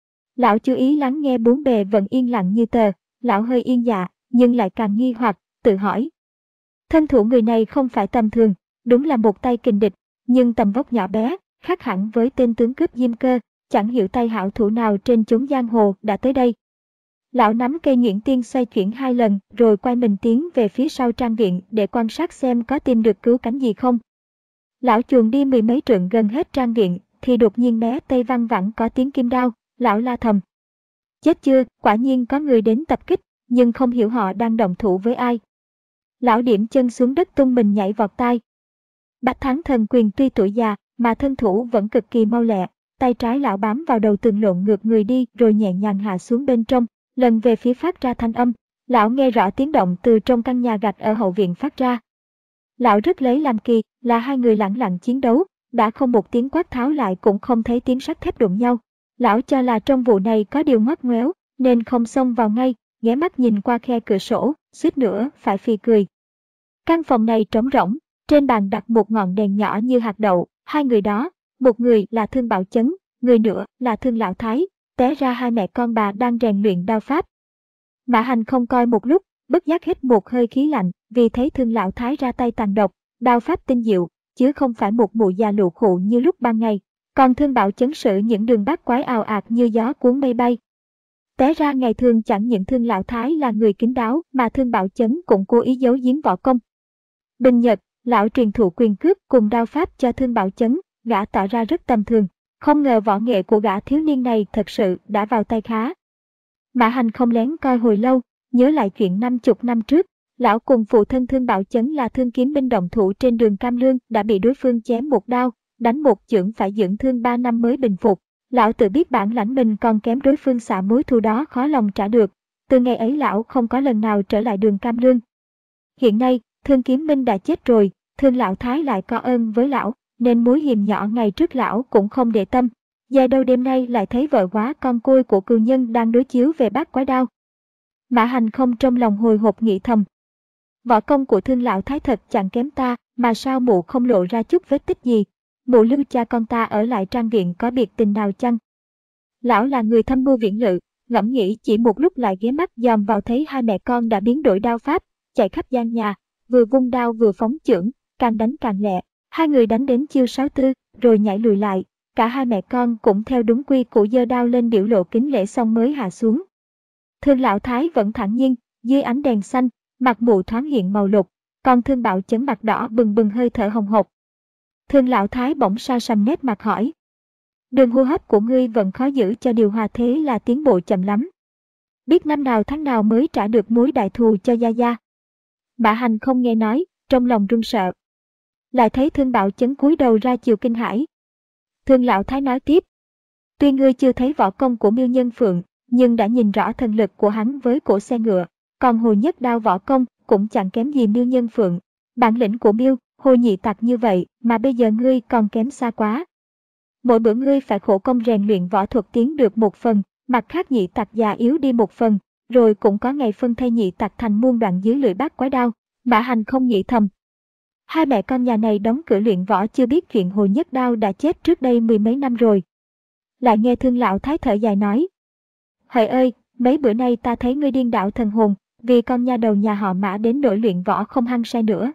Lão chú ý lắng nghe bốn bề vẫn yên lặng như tờ. Lão hơi yên dạ, nhưng lại càng nghi hoặc, tự hỏi: thân thủ người này không phải tầm thường, đúng là một tay kình địch, nhưng tầm vóc nhỏ bé, khác hẳn với tên tướng cướp Diêm Cơ, chẳng hiểu tay hảo thủ nào trên chốn giang hồ đã tới đây. Lão nắm cây nhuyễn tiên xoay chuyển hai lần rồi quay mình tiến về phía sau trang viện để quan sát xem có tìm được cứu cánh gì không. Lão chuồn đi mười mấy trượng gần hết trang viện thì đột nhiên mé tây văng vẳng có tiếng kim đao. Lão la thầm: chết chưa, quả nhiên có người đến tập kích, nhưng không hiểu họ đang động thủ với ai. Lão điểm chân xuống đất tung mình nhảy vọt tay. Bạch Thắng Thần Quyền tuy tuổi già mà thân thủ vẫn cực kỳ mau lẹ, tay trái lão bám vào đầu tường lộn ngược người đi rồi nhẹ nhàng hạ xuống bên trong, lần về phía phát ra thanh âm. Lão nghe rõ tiếng động từ trong căn nhà gạch ở hậu viện phát ra. Lão rất lấy làm kỳ là hai người lẳng lặng chiến đấu, đã không một tiếng quát tháo lại cũng không thấy tiếng sắt thép đụng nhau. Lão cho là trong vụ này có điều ngoắt ngoéo, nên không xông vào ngay, ghé mắt nhìn qua khe cửa sổ, suýt nữa phải phì cười. Căn phòng này trống rỗng, trên bàn đặt một ngọn đèn nhỏ như hạt đậu. Hai người đó, một người là Thương Bảo Chấn, người nữa là Thương Lão Thái, té ra hai mẹ con bà đang rèn luyện đao pháp. Mã Hành không coi một lúc, bất giác hít một hơi khí lạnh, vì thấy Thương Lão Thái ra tay tàn độc, đao pháp tinh diệu, chứ không phải một mụ già lụ khụ như lúc ban ngày. Còn Thương Bảo Chấn sử những đường bát quái ào ạt như gió cuốn mây bay. Té ra ngày thường chẳng những Thương Lão Thái là người kín đáo mà Thương Bảo Chấn cũng cố ý giấu giếm võ công. Bình nhật, lão truyền thụ quyền cước cùng đao pháp cho Thương Bảo Chấn, gã tỏ ra rất tầm thường, không ngờ võ nghệ của gã thiếu niên này thật sự đã vào tay khá. Mã Hành không lén coi hồi lâu, nhớ lại chuyện năm chục năm trước, lão cùng phụ thân Thương Bảo Chấn là Thương Kiếm binh động thủ trên đường Cam Lương đã bị đối phương chém một đao, đánh một chưởng phải dưỡng thương ba năm mới bình phục. Lão tự biết bản lãnh mình còn kém đối phương, xả mối thù đó khó lòng trả được. Từ ngày ấy lão không có lần nào trở lại đường Cam Lương. Hiện nay, Thương Kiếm binh đã chết rồi, Thương Lão Thái lại có ơn với lão, nên mối hiềm nhỏ ngày trước lão cũng không để tâm. Dài đâu đêm nay lại thấy vợ quá con côi của cừu nhân đang đối chiếu về bát quái đao. Mã Hành không trong lòng hồi hộp nghĩ thầm: võ công của Thương Lão Thái thật chẳng kém ta, mà sao mụ không lộ ra chút vết tích gì? Mụ lưu cha con ta ở lại trang viện có biệt tình nào chăng? Lão là người thâm mưu viễn lự, ngẫm nghĩ chỉ một lúc lại ghé mắt dòm vào thấy hai mẹ con đã biến đổi đao pháp, chạy khắp gian nhà, vừa vung đao vừa phóng chưởng, càng đánh càng lẹ. Hai người đánh đến chiêu sáu tư, rồi nhảy lùi lại. Cả hai mẹ con cũng theo đúng quy củ giơ đao lên biểu lộ kính lễ xong mới hạ xuống. Thương Lão Thái vẫn thản nhiên, dưới ánh đèn xanh, mặt mụ thoáng hiện màu lục, còn Thương Bảo Chấn mặt đỏ bừng bừng hơi thở hồng hộc. Thương Lão Thái bỗng sa sầm nét mặt hỏi: đường hô hấp của ngươi vẫn khó giữ cho điều hòa, thế là tiến bộ chậm lắm. Biết năm nào tháng nào mới trả được mối đại thù cho Gia Gia? Mã Hành không nghe nói, trong lòng run sợ. Lại thấy Thương Bảo Chấn cúi đầu ra chiều kinh hãi. Thương Lão Thái nói tiếp: tuy ngươi chưa thấy võ công của Miêu Nhân Phượng, nhưng đã nhìn rõ thần lực của hắn với cổ xe ngựa, còn Hồ Nhất Đao võ công cũng chẳng kém gì Miêu Nhân Phượng. Bản lĩnh của Miêu, Hồ nhị tặc như vậy mà bây giờ ngươi còn kém xa quá. Mỗi bữa ngươi phải khổ công rèn luyện võ thuật tiến được một phần, mặt khác nhị tặc già yếu đi một phần, rồi cũng có ngày phân thay nhị tặc thành muôn đoạn dưới lưỡi bát quái đao. Mã Hành không nghĩ thầm: hai mẹ con nhà này đóng cửa luyện võ chưa biết chuyện Hồ Nhất Đao đã chết trước đây mười mấy năm rồi. Lại nghe Thương lão thái thở dài nói. Hỡi ơi, mấy bữa nay ta thấy ngươi điên đảo thần hồn, vì con nha đầu nhà họ Mã đến nỗi luyện võ không hăng say nữa.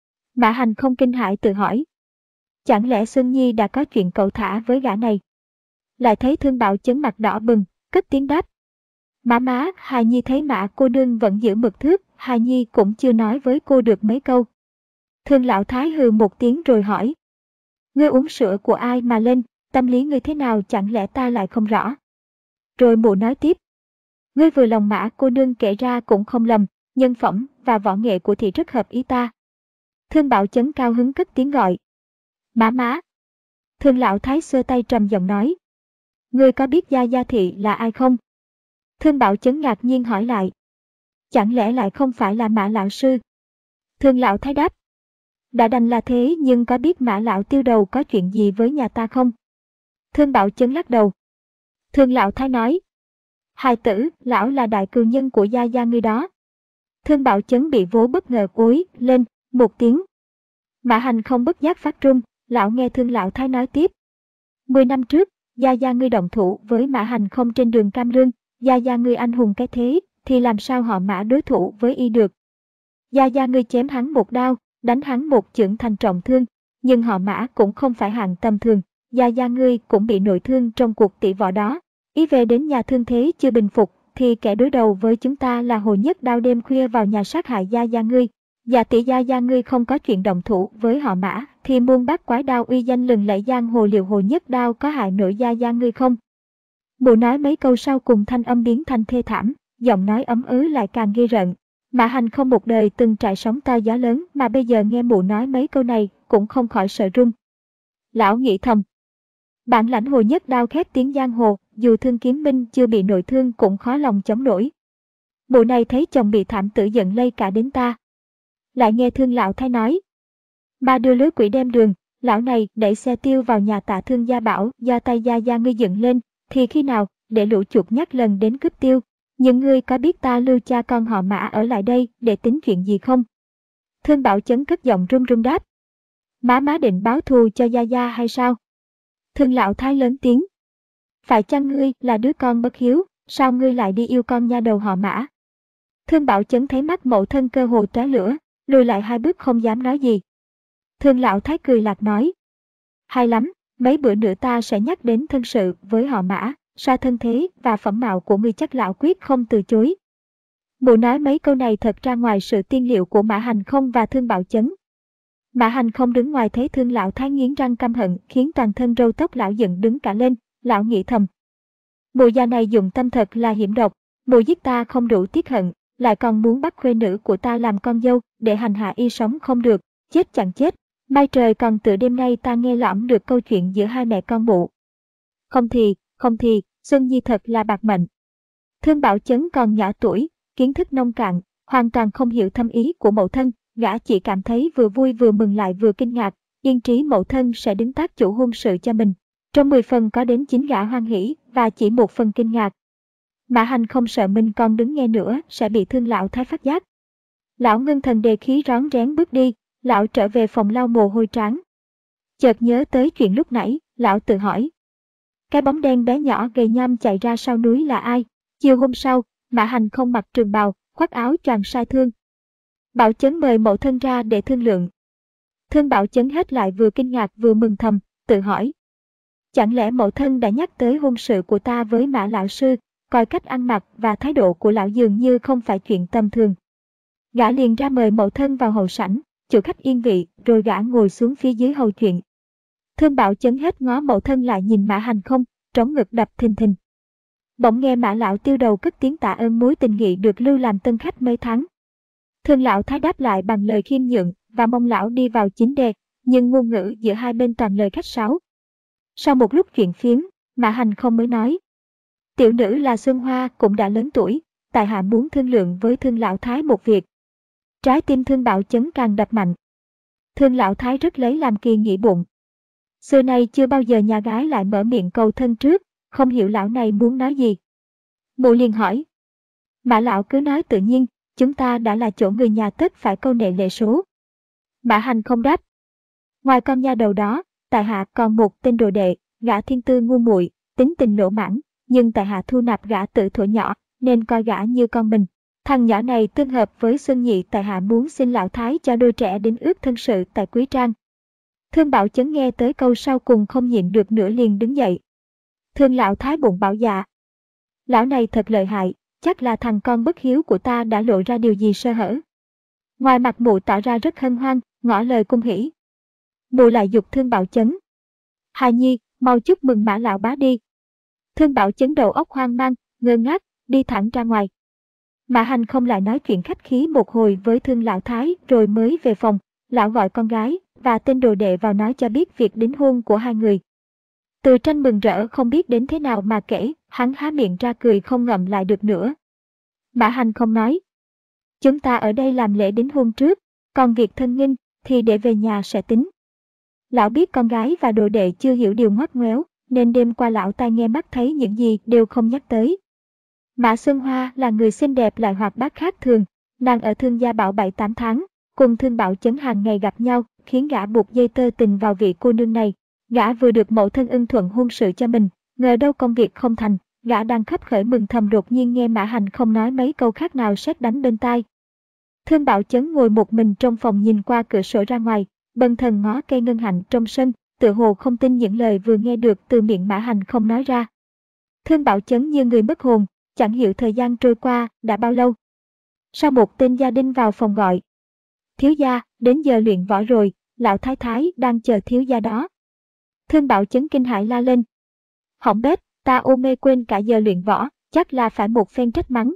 Mã Hành không kinh hãi tự hỏi. Chẳng lẽ Xuân Nhi đã có chuyện cậu thả với gã này? Lại thấy Thương Bảo Chấn mặt đỏ bừng, cất tiếng đáp. Má má, Hài Nhi thấy Mã cô nương vẫn giữ mực thước, Hài Nhi cũng chưa nói với cô được mấy câu. Thương lão thái hừ một tiếng rồi hỏi. Ngươi uống sữa của ai mà lên, tâm lý ngươi thế nào chẳng lẽ ta lại không rõ? Rồi mụ nói tiếp. Ngươi vừa lòng Mã cô nương kể ra cũng không lầm, nhân phẩm và võ nghệ của thị rất hợp ý ta. Thương Bảo Chấn cao hứng cất tiếng gọi. Má má. Thương lão thái xơ tay trầm giọng nói. Ngươi có biết Gia Gia Thị là ai không? Thương Bảo Chấn ngạc nhiên hỏi lại. Chẳng lẽ lại không phải là Mã lão sư? Thương lão thái đáp. Đã đành là thế nhưng có biết Mã lão tiêu đầu có chuyện gì với nhà ta không? Thương Bảo Chấn lắc đầu. Thương lão thái nói. Hài tử, lão là đại cừu nhân của Gia Gia ngươi đó. Thương Bảo Chấn bị vố bất ngờ ối lên một tiếng. Mã Hành không bất giác phát run, lão nghe Thương lão thái nói tiếp. Mười năm trước, Gia Gia ngươi động thủ với Mã Hành không trên đường Cam Lương, Gia Gia ngươi anh hùng cái thế, thì làm sao họ Mã đối thủ với y được. Gia Gia ngươi chém hắn một đao, đánh hắn một chưởng thành trọng thương, nhưng họ Mã cũng không phải hạng tầm thường, Gia Gia ngươi cũng bị nội thương trong cuộc tỷ võ đó. Ý về đến nhà thương thế chưa bình phục, thì kẻ đối đầu với chúng ta là Hồ Nhất Đao đêm khuya vào nhà sát hại Gia Gia ngươi. Dạ tỷ Gia Gia ngươi không có chuyện động thủ với họ Mã, thì muôn bát quái đao uy danh lừng lẫy giang hồ liệu Hồ Nhất Đao có hại nổi Gia Gia ngươi không? Mụ nói mấy câu sau cùng thanh âm biến thành thê thảm, giọng nói ấm ứ lại càng ghê rợn. Mã Hành không một đời từng trải sóng to gió lớn mà bây giờ nghe mụ nói mấy câu này cũng không khỏi sợ run. Lão nghĩ thầm. Bản lãnh Hồ Nhất Đao khét tiếng giang hồ, dù Thương Kiếm Minh chưa bị nội thương cũng khó lòng chống nổi. Mụ này thấy chồng bị thảm tử giận lây cả đến ta. Lại nghe Thương lão thái nói. Ba đưa lưới quỷ đem đường, lão này đẩy xe tiêu vào nhà Tạ Thương Gia bảo do tay Gia Gia ngươi dựng lên, thì khi nào để lũ chuột nhắt lần đến cướp tiêu. Nhưng ngươi có biết ta lưu cha con họ Mã ở lại đây để tính chuyện gì không? Thương Bảo Chấn cất giọng run run đáp. Má má định báo thù cho Gia Gia hay sao? Thương lão thái lớn tiếng. Phải chăng ngươi là đứa con bất hiếu, sao ngươi lại đi yêu con nha đầu họ Mã? Thương Bảo Chấn thấy mắt mẫu thân cơ hồ tóe lửa, lùi lại hai bước không dám nói gì. Thương lão thái cười lạc nói. Hay lắm, mấy bữa nữa ta sẽ nhắc đến thân sự với họ Mã, sao thân thế và phẩm mạo của ngươi chắc lão quyết không từ chối. Mụ nói mấy câu này thật ra ngoài sự tiên liệu của Mã Hành không và Thương Bảo Chấn. Mã Hành không đứng ngoài thấy Thương lão thái nghiến răng căm hận khiến toàn thân râu tóc lão dựng đứng cả lên, lão nghĩ thầm. Mụ già này dùng tâm thật là hiểm độc, mụ giết ta không đủ tiếc hận, lại còn muốn bắt khuê nữ của ta làm con dâu để hành hạ y sống không được, chết chẳng chết. Mai trời còn tựa đêm nay ta nghe lõm được câu chuyện giữa hai mẹ con mụ. Không thì, không thì, Xuân Nhi thật là bạc mệnh. Thương Bảo Chấn còn nhỏ tuổi, kiến thức nông cạn, hoàn toàn không hiểu thâm ý của mẫu thân, gã chỉ cảm thấy vừa vui vừa mừng lại vừa kinh ngạc, yên trí mẫu thân sẽ đứng tác chủ hôn sự cho mình. Trong mười phần có đến chín gã hoan hỉ và chỉ một phần kinh ngạc. Mã Hành không sợ mình còn đứng nghe nữa sẽ bị Thương lão thái phát giác. Lão ngưng thần đề khí rón rén bước đi, lão trở về phòng lau mồ hôi trán. Chợt nhớ tới chuyện lúc nãy, lão tự hỏi. Cái bóng đen bé nhỏ gầy nhom chạy ra sau núi là ai? Chiều hôm sau, Mã Hành không mặc trường bào, khoác áo choàng sai Thương. Bảo Chấn mời mẫu thân ra để thương lượng. Thương Bảo Chấn hết lại vừa kinh ngạc vừa mừng thầm, tự hỏi. Chẳng lẽ mẫu thân đã nhắc tới hôn sự của ta với Mã lão sư, coi cách ăn mặc và thái độ của lão dường như không phải chuyện tầm thường. Gã liền ra mời mẫu thân vào hậu sảnh, chủ khách yên vị, rồi gã ngồi xuống phía dưới hầu chuyện. Thương Bảo Chấn hết ngó mẫu thân lại nhìn Mã Hành không, trống ngực đập thình thình. Bỗng nghe Mã lão tiêu đầu cất tiếng tạ ơn mối tình nghị được lưu làm tân khách mấy tháng. Thương lão thái đáp lại bằng lời khiêm nhượng và mong lão đi vào chính đề, nhưng ngôn ngữ giữa hai bên toàn lời khách sáo. Sau một lúc chuyện phiếm, Mã Hành không mới nói. Tiểu nữ là Xuân Hoa cũng đã lớn tuổi, tại hạ muốn thương lượng với Thương lão thái một việc. Trái tim Thương Bảo Chấn càng đập mạnh. Thương lão thái rất lấy làm kỳ nghĩ bụng. Xưa nay chưa bao giờ nhà gái lại mở miệng cầu thân trước, không hiểu lão này muốn nói gì. Mụ liền hỏi. Mã lão cứ nói tự nhiên, chúng ta đã là chỗ người nhà tất phải câu nệ lệ số. Mã Hành không đáp. Ngoài con nha đầu đó, tại hạ còn một tên đồ đệ, gã thiên tư ngu muội, tính tình lỗ mãng, nhưng tại hạ thu nạp gã từ thuở nhỏ, nên coi gã như con mình. Thằng nhỏ này tương hợp với Xuân Nhị, tại hạ muốn xin lão thái cho đôi trẻ đến ước thân sự tại Quý Trang. Thương Bảo Chấn nghe tới câu sau cùng không nhịn được nữa liền đứng dậy. Thương lão thái bụng bảo dạ. Lão này thật lợi hại, chắc là thằng con bất hiếu của ta đã lộ ra điều gì sơ hở. Ngoài mặt mụ tỏ ra rất hân hoan, ngỏ lời cung hỉ. Mụ lại giục Thương Bảo Chấn. Hài nhi, mau chúc mừng Mã lão bá đi. Thương Bảo Chấn đầu óc hoang mang, ngơ ngác, đi thẳng ra ngoài. Mã Hành không lại nói chuyện khách khí một hồi với Thương lão thái rồi mới về phòng. Lão gọi con gái và tên đồ đệ vào nói cho biết việc đính hôn của hai người. Từ Tranh mừng rỡ không biết đến thế nào mà kể, hắn há miệng ra cười không ngậm lại được nữa. Mã Hành không nói. Chúng ta ở đây làm lễ đính hôn trước, còn việc thân nghinh thì để về nhà sẽ tính. Lão biết con gái và đồ đệ chưa hiểu điều ngoắt ngoéo, nên đêm qua lão tai nghe mắt thấy những gì đều không nhắc tới. Mã Xuân Hoa là người xinh đẹp lại hoạt bát khác thường, nàng ở Thương gia Bảo bảy tám tháng, cùng Thương Bảo Chấn hàng ngày gặp nhau, khiến gã buộc dây tơ tình vào vị cô nương này. Gã vừa được mẫu thân ưng thuận hôn sự cho mình, ngờ đâu công việc không thành, gã đang khấp khởi mừng thầm đột nhiên nghe Mã Hành không nói mấy câu khác nào sét đánh bên tai. Thương Bảo Chấn ngồi một mình trong phòng nhìn qua cửa sổ ra ngoài, bần thần ngó cây ngân hạnh trong sân, tựa hồ không tin những lời vừa nghe được từ miệng Mã Hành không nói ra. Thương Bảo Chấn như người mất hồn, chẳng hiểu thời gian trôi qua đã bao lâu. Sau một tên gia đình vào phòng gọi. Thiếu gia, đến giờ luyện võ rồi, lão thái thái đang chờ thiếu gia đó. Thương Bảo Chấn kinh hãi la lên. Hỏng bét, ta ô mê quên cả giờ luyện võ, chắc là phải một phen trách mắng.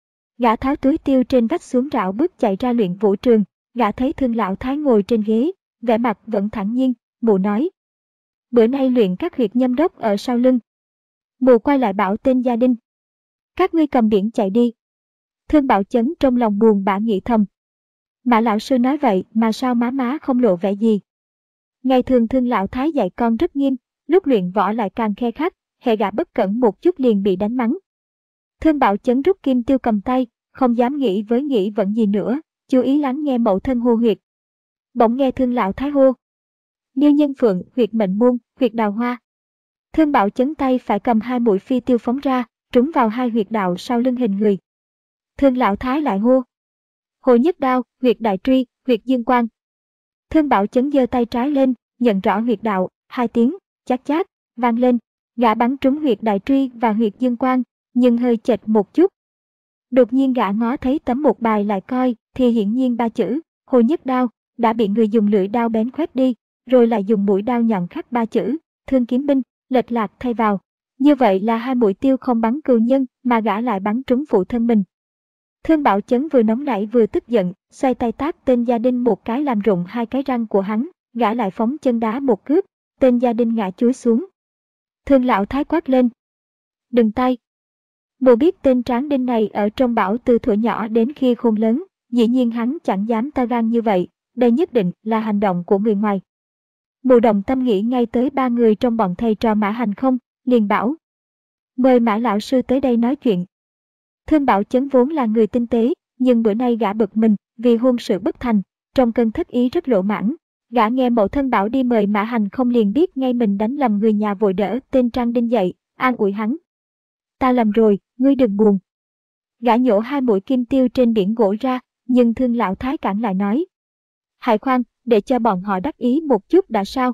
Gã tháo túi tiêu trên vách xuống rảo bước chạy ra luyện vũ trường, gã thấy Thương lão thái ngồi trên ghế, vẻ mặt vẫn thản nhiên, mụ nói. Bữa nay luyện các huyệt nhâm đốc ở sau lưng. Mụ quay lại bảo tên gia đình. Các ngươi cầm biển chạy đi. Thương Bảo Chấn trong lòng buồn bã nghĩ thầm. Mã lão sư nói vậy mà sao má má không lộ vẻ gì. Ngày thường Thương lão thái dạy con rất nghiêm, lúc luyện võ lại càng khe khắt, hệ gã bất cẩn một chút liền bị đánh mắng. Thương Bảo Chấn rút kim tiêu cầm tay, không dám nghĩ với nghĩ vẫn gì nữa, chú ý lắng nghe mẫu thân hô huyệt. Bỗng nghe Thương lão thái hô. Miêu Nhân Phượng, huyệt mệnh môn, huyệt đào hoa. Thương Bảo Chấn tay phải cầm hai mũi phi tiêu phóng ra, trúng vào hai huyệt đạo sau lưng hình người. Thương lão thái lại hô. Hồ nhất đao, huyệt đại truy, huyệt dương quang. Thương Bảo Chấn giơ tay trái lên, nhận rõ huyệt đạo, hai tiếng, chát chát, vang lên. Gã bắn trúng huyệt đại truy và huyệt dương quang, nhưng hơi chệch một chút. Đột nhiên gã ngó thấy tấm một bài lại coi, thì hiển nhiên ba chữ, hồ nhất đao, đã bị người dùng lưỡi đao bén khoét đi, rồi lại dùng mũi đao nhọn khắc ba chữ, thương kiếm binh, lệch lạc thay vào. Như vậy là hai mũi tiêu không bắn cừu nhân mà gã lại bắn trúng phụ thân mình. Thương Bảo Chấn vừa nóng nảy vừa tức giận, xoay tay tát tên gia đình một cái làm rụng hai cái răng của hắn, gã lại phóng chân đá một cước, tên gia đình ngã chúi xuống. Thương lão thái quát lên. Đừng tay. Mụ biết tên tráng đinh này ở trong Bảo từ thuở nhỏ đến khi khôn lớn, dĩ nhiên hắn chẳng dám to gan như vậy, đây nhất định là hành động của người ngoài. Mụ đồng tâm nghĩ ngay tới ba người trong bọn thầy trò Mã Hành không, liền bảo. Mời Mã lão sư tới đây nói chuyện. Thương Bảo Chấn vốn là người tinh tế, nhưng bữa nay gã bực mình vì hôn sự bất thành, trong cơn thất ý rất lỗ mãn. Gã nghe mẫu thân bảo đi mời Mã Hành không liền biết ngay mình đánh lầm người nhà, vội đỡ tên Trang Đinh dậy, an ủi hắn. Ta lầm rồi, ngươi đừng buồn. Gã nhổ hai mũi kim tiêu trên biển gỗ ra, nhưng Thương lão thái cản lại nói. Hãy khoan, để cho bọn họ đắc ý một chút đã sao.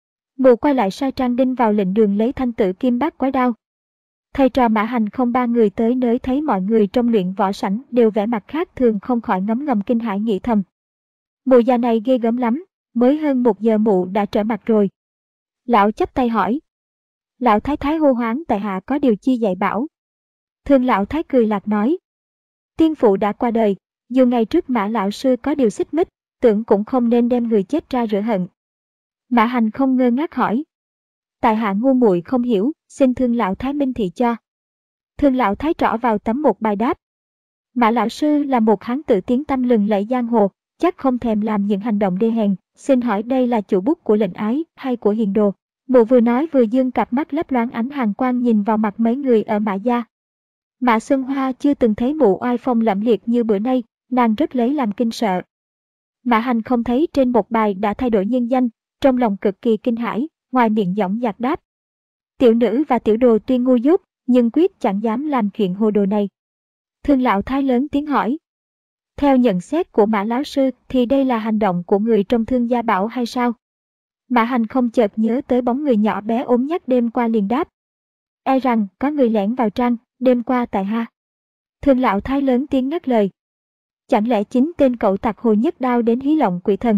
Mụ quay lại sai Trang Đinh vào lệnh đường lấy thanh tự kim bát quái đao. Thầy trò Mã Hành không ba người tới nơi thấy mọi người trong luyện võ sảnh đều vẻ mặt khác thường, không khỏi ngấm ngầm kinh hãi nghĩ thầm. Mụ già này ghê gớm lắm, mới hơn một giờ mụ đã trở mặt rồi. Lão chắp tay hỏi. Lão thái thái hô hoáng tại hạ có điều chi dạy bảo. Thương lão thái cười lạc nói. Tiên phụ đã qua đời, dù ngày trước Mã lão sư có điều xích mích, tưởng cũng không nên đem người chết ra rửa hận. Mã Hành không ngơ ngác hỏi. Tại hạ ngu muội không hiểu, xin Thương lão thái minh thị cho. Thương lão thái trỏ vào tấm một bài đáp. Mã lão sư là một hán tử tiếng tăm lừng lẫy giang hồ, chắc không thèm làm những hành động đê hèn, xin hỏi đây là chủ bút của lệnh ái hay của hiền đồ. Mụ vừa nói vừa dương cặp mắt lấp loáng ánh hàn quang nhìn vào mặt mấy người ở Mã gia. Mã Xuân Hoa chưa từng thấy mụ oai phong lẫm liệt như bữa nay, nàng rất lấy làm kinh sợ. Mã Hành không thấy trên một bài đã thay đổi nhân danh, trong lòng cực kỳ kinh hãi, ngoài miệng dõng dạc đáp. Tiểu nữ và tiểu đồ tuy ngu dốt, nhưng quyết chẳng dám làm chuyện hồ đồ này. Thương lão thái lớn tiếng hỏi. Theo nhận xét của Mã lão sư thì đây là hành động của người trong Thương gia bảo hay sao? Mã Hành không chợt nhớ tới bóng người nhỏ bé ốm nhắc đêm qua liền đáp. E rằng có người lẻn vào trang, đêm qua tại ha. Thương lão thái lớn tiếng ngắt lời. Chẳng lẽ chính tên cậu tặc Hồ Nhất Đao đến hí lộng quỷ thần?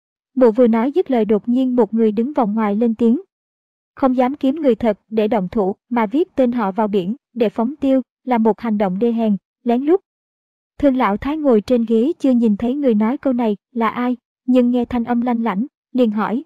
Mụ vừa nói dứt lời đột nhiên một người đứng vòng ngoài lên tiếng. Không dám kiếm người thật để động thủ mà viết tên họ vào biển để phóng tiêu là một hành động đê hèn, lén lút. Thương lão thái ngồi trên ghế chưa nhìn thấy người nói câu này là ai, nhưng nghe thanh âm lanh lảnh, liền hỏi.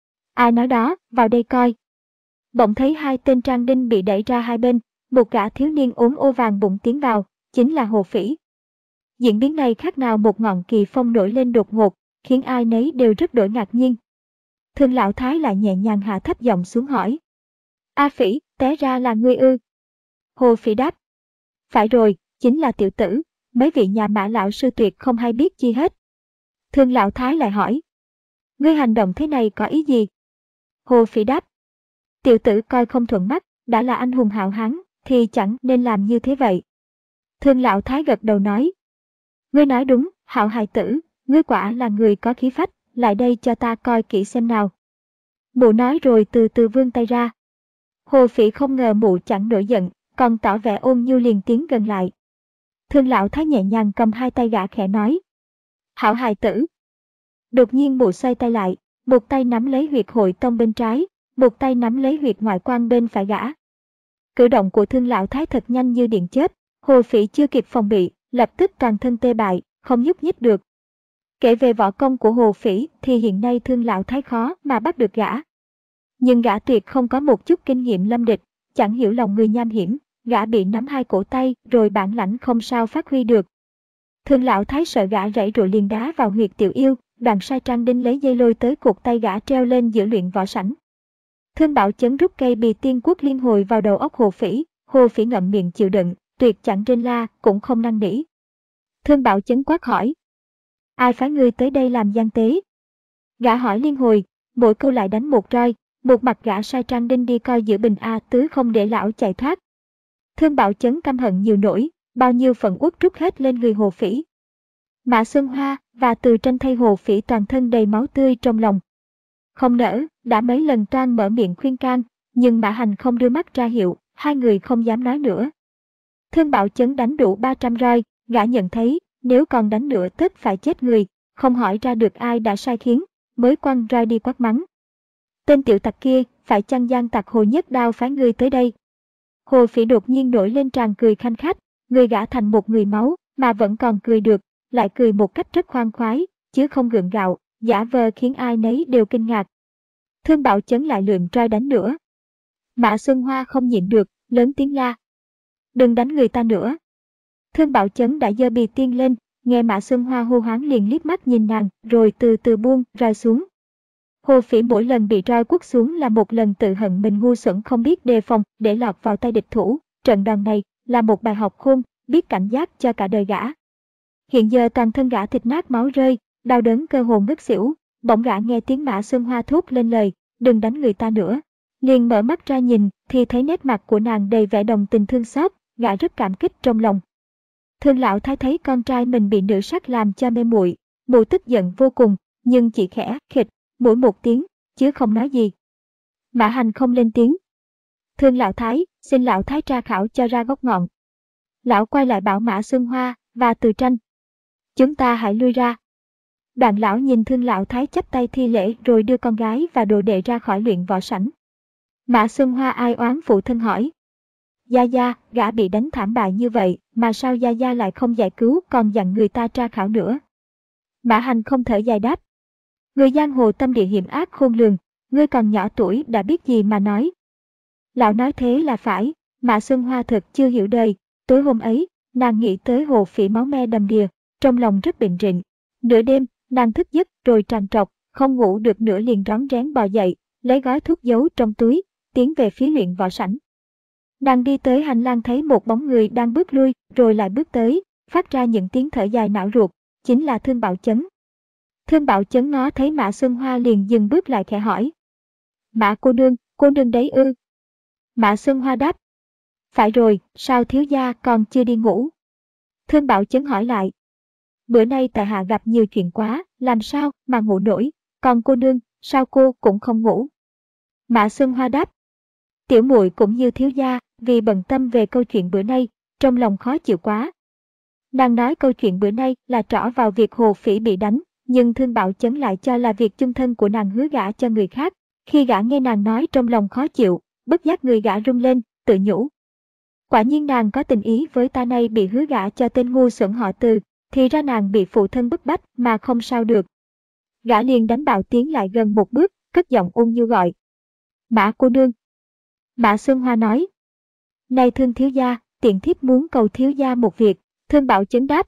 Ai nói đó, vào đây coi. Bỗng thấy hai tên trang đinh bị đẩy ra hai bên, một gã thiếu niên ốm ô vàng bụng tiến vào, chính là Hồ Phỉ. Diễn biến này khác nào một ngọn kỳ phong nổi lên đột ngột, khiến ai nấy đều rất đổi ngạc nhiên. Thương lão thái lại nhẹ nhàng hạ thấp giọng xuống hỏi. A Phỉ, té ra là ngươi ư? Hồ Phỉ đáp. Phải rồi, chính là tiểu tử, mấy vị nhà Mã lão sư tuyệt không hay biết chi hết. Thương lão thái lại hỏi. Ngươi hành động thế này có ý gì? Hồ Phỉ đáp. Tiểu tử coi không thuận mắt, đã là anh hùng hảo hán, thì chẳng nên làm như thế vậy. Thương lão thái gật đầu nói. Ngươi nói đúng, hảo hài tử, ngươi quả là người có khí phách, lại đây cho ta coi kỹ xem nào. Mụ nói rồi từ từ vươn tay ra. Hồ Phỉ không ngờ mụ chẳng nổi giận, còn tỏ vẻ ôn nhu liền tiến gần lại. Thương lão thái nhẹ nhàng cầm hai tay gã khẽ nói. Hảo hài tử. Đột nhiên mụ xoay tay lại, một tay nắm lấy huyệt hội tông bên trái, một tay nắm lấy huyệt ngoại quan bên phải gã. Cử động của thương lão thái thật nhanh như điện chớp, Hồ Phỉ chưa kịp phòng bị, lập tức toàn thân tê bại, không nhúc nhích được. Kể về võ công của Hồ Phỉ thì hiện nay thương lão thái khó mà bắt được gã. Nhưng gã tuyệt không có một chút kinh nghiệm lâm địch, chẳng hiểu lòng người nham hiểm, gã bị nắm hai cổ tay rồi bản lãnh không sao phát huy được. Thương lão thái sợ gã rẫy rồi liền đá vào huyệt tiểu yêu, đoàn sai trang đinh lấy dây lôi tới cột tay gã treo lên giữa luyện võ sảnh. Thương Bảo Chấn rút cây bì tiên quốc liên hồi vào đầu óc Hồ Phỉ, Hồ Phỉ ngậm miệng chịu đựng, tuyệt chẳng rên la, cũng không năn nỉ. Thương Bảo Chấn quát hỏi. Ai phái ngươi tới đây làm gian tế? Gã hỏi liên hồi, mỗi câu lại đánh một roi, một mặt gã sai trang đinh đi coi giữa bình A tứ không để lão chạy thoát. Thương Bảo Chấn căm hận nhiều nỗi, bao nhiêu phận uất trút hết lên người Hồ Phỉ. Mã Xuân Hoa và Từ Tranh thay Hồ Phỉ toàn thân đầy máu tươi trong lòng. Không nỡ, đã mấy lần toan mở miệng khuyên can, nhưng Mã Hành không đưa mắt ra hiệu, hai người không dám nói nữa. Thương Bảo Chấn đánh đủ ba trăm roi, gã nhận thấy, nếu còn đánh nữa tất phải chết người, không hỏi ra được ai đã sai khiến, mới quăng roi đi quát mắng. Tên tiểu tặc kia, phải chăng gian tặc Hồ Nhất Đao phái ngươi tới đây? Hồ Phỉ đột nhiên nổi lên tràn cười khanh khách, người gã thành một người máu, mà vẫn còn cười được, lại cười một cách rất khoan khoái, chứ không gượng gạo, giả vờ khiến ai nấy đều kinh ngạc. Thương Bảo Chấn lại lượm roi đánh nữa. Mã Xuân Hoa không nhịn được, lớn tiếng la. Đừng đánh người ta nữa. Thương Bảo Chấn đã giơ bì tiên lên, nghe Mã Xuân Hoa hô hoáng liền liếc mắt nhìn nàng, rồi từ từ buông roi xuống. Hồ Phỉ mỗi lần bị roi quất xuống là một lần tự hận mình ngu xuẩn không biết đề phòng để lọt vào tay địch thủ. Trận đòn này là một bài học khôn, biết cảnh giác cho cả đời gã. Hiện giờ toàn thân gã thịt nát máu rơi, đau đớn cơ hồ ngất xỉu, bỗng gã nghe tiếng Mã Xuân Hoa thốt lên lời, đừng đánh người ta nữa. Liền mở mắt ra nhìn thì thấy nét mặt của nàng đầy vẻ đồng tình thương xót, gã rất cảm kích trong lòng. Thương lão thái thấy con trai mình bị nữ sắc làm cho mê muội, mụ tức giận vô cùng, nhưng chỉ khẽ khịt mỗi một tiếng, chứ không nói gì. Mã Hành không lên tiếng. Thương lão thái, xin lão thái tra khảo cho ra gốc ngọn. Lão quay lại bảo Mã Xuân Hoa và Từ Tranh. Chúng ta hãy lui ra. Đoạn lão nhìn Thương lão thái chắp tay thi lễ rồi đưa con gái và đồ đệ ra khỏi luyện võ sảnh. Mã Xuân Hoa ai oán phụ thân hỏi. Gia Gia, gã bị đánh thảm bại như vậy, mà sao Gia Gia lại không giải cứu còn dặn người ta tra khảo nữa? Mã Hành không thở dài đáp. Người giang hồ tâm địa hiểm ác khôn lường, ngươi còn nhỏ tuổi đã biết gì mà nói. Lão nói thế là phải, Mã Xuân Hoa thật chưa hiểu đời, tối hôm ấy, nàng nghĩ tới Hồ Phỉ máu me đầm đìa, trong lòng rất bệnh rịnh. Nửa đêm, nàng thức giấc rồi trằn trọc, không ngủ được nữa liền rón rén bò dậy, lấy gói thuốc giấu trong túi, tiến về phía luyện võ sảnh. Nàng đi tới hành lang thấy một bóng người đang bước lui, rồi lại bước tới, phát ra những tiếng thở dài não ruột, chính là Thương Bảo Chấn. Thương Bảo Chấn ngó thấy Mã Xuân Hoa liền dừng bước lại khẽ hỏi. Mã cô nương, cô nương đấy ư? Mã Xuân Hoa đáp. Phải rồi, sao thiếu gia còn chưa đi ngủ? Thương Bảo Chấn hỏi lại. Bữa nay tại hạ gặp nhiều chuyện quá, làm sao mà ngủ nổi, còn cô nương, sao cô cũng không ngủ? Mã Xuân Hoa đáp. Tiểu muội cũng như thiếu gia, vì bận tâm về câu chuyện bữa nay, trong lòng khó chịu quá. Nàng nói câu chuyện bữa nay là trỏ vào việc Hồ Phỉ bị đánh, nhưng Thương Bảo Chấn lại cho là việc chung thân của nàng hứa gả cho người khác. Khi gã nghe nàng nói trong lòng khó chịu, bất giác người gã rung lên, tự nhủ. Quả nhiên nàng có tình ý với ta, nay bị hứa gả cho tên ngu xuẩn họ Từ, thì ra nàng bị phụ thân bức bách mà không sao được. Gã liền đánh bạo tiến lại gần một bước, cất giọng ôn nhu gọi. Mã cô nương. Mã Xuân Hoa nói. Này Thương thiếu gia, tiện thiếp muốn cầu thiếu gia một việc. Thương Bảo Chấn đáp.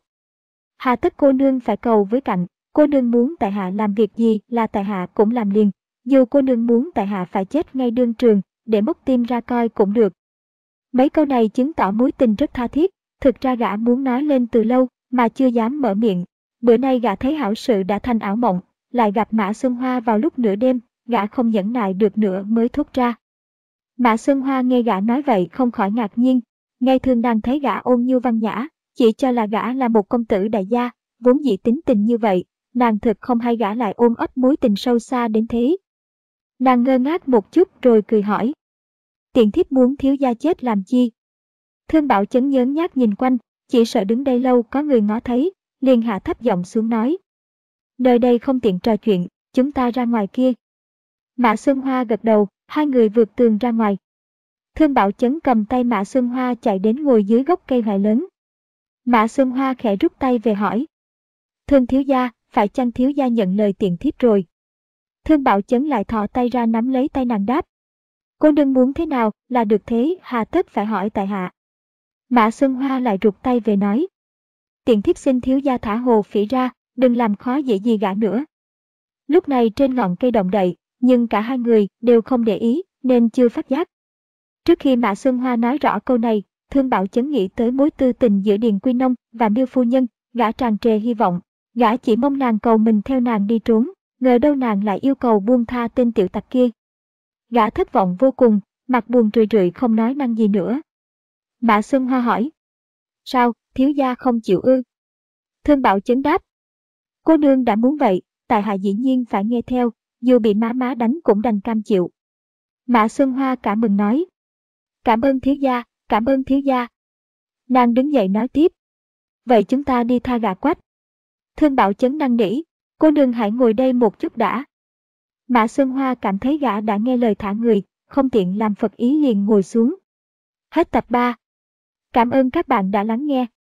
Hà tất cô nương phải cầu với cạnh, cô nương muốn tại hạ làm việc gì là tại hạ cũng làm liền. Dù cô nương muốn tại hạ phải chết ngay đương trường, để móc tim ra coi cũng được. Mấy câu này chứng tỏ mối tình rất tha thiết, thực ra gã muốn nói lên từ lâu, mà chưa dám mở miệng. Bữa nay gã thấy hảo sự đã thành ảo mộng, lại gặp Mã Xuân Hoa vào lúc nửa đêm, gã không nhẫn nại được nữa mới thốt ra. Mã Xuân Hoa nghe gã nói vậy không khỏi ngạc nhiên, ngày thường nàng thấy gã ôn nhu văn nhã, chỉ cho là gã là một công tử đại gia, vốn dĩ tính tình như vậy, nàng thực không hay gã lại ôm ấp mối tình sâu xa đến thế. Nàng ngơ ngác một chút rồi cười hỏi. Tiện thiếp muốn thiếu gia chết làm chi? Thương Bảo Chấn nhớn nhác nhìn quanh, chỉ sợ đứng đây lâu có người ngó thấy, liền hạ thấp giọng xuống nói. Nơi đây không tiện trò chuyện, chúng ta ra ngoài kia. Mã Xuân Hoa gật đầu, hai người vượt tường ra ngoài. Thương Bảo Chấn cầm tay Mã Xuân Hoa chạy đến ngồi dưới gốc cây hoại lớn. Mã Xuân Hoa khẽ rút tay về hỏi. Thương thiếu gia, phải chăng thiếu gia nhận lời tiện thiếp rồi? Thương Bảo Chấn lại thò tay ra nắm lấy tay nàng đáp. Cô đừng muốn thế nào là được thế, hà tất phải hỏi tại hạ. Mã Xuân Hoa lại rụt tay về nói. Tiện thiếp xin thiếu gia thả Hồ Phỉ ra, đừng làm khó dễ gì gã nữa. Lúc này trên ngọn cây động đậy, nhưng cả hai người đều không để ý nên chưa phát giác. Trước khi Mã Xuân Hoa nói rõ câu này, Thương Bảo Chấn nghĩ tới mối tư tình giữa Điền Quy Nông và Miêu phu nhân, gã tràn trề hy vọng, gã chỉ mong nàng cầu mình theo nàng đi trốn, ngờ đâu nàng lại yêu cầu buông tha tên tiểu tặc kia. Gã thất vọng vô cùng, mặt buồn rười rượi không nói năng gì nữa. Mã Xuân Hoa hỏi. Sao, thiếu gia không chịu ư? Thương Bảo Chấn đáp. Cô nương đã muốn vậy, tại hạ dĩ nhiên phải nghe theo, dù bị má má đánh cũng đành cam chịu. Mã Xuân Hoa cảm mừng nói. Cảm ơn thiếu gia, cảm ơn thiếu gia. Nàng đứng dậy nói tiếp. Vậy chúng ta đi tha gà quách. Thương Bảo Chấn năn nỉ, cô nương hãy ngồi đây một chút đã. Mã Xuân Hoa cảm thấy gã đã nghe lời thả người, không tiện làm phật ý liền ngồi xuống. Hết tập ba. Cảm ơn các bạn đã lắng nghe.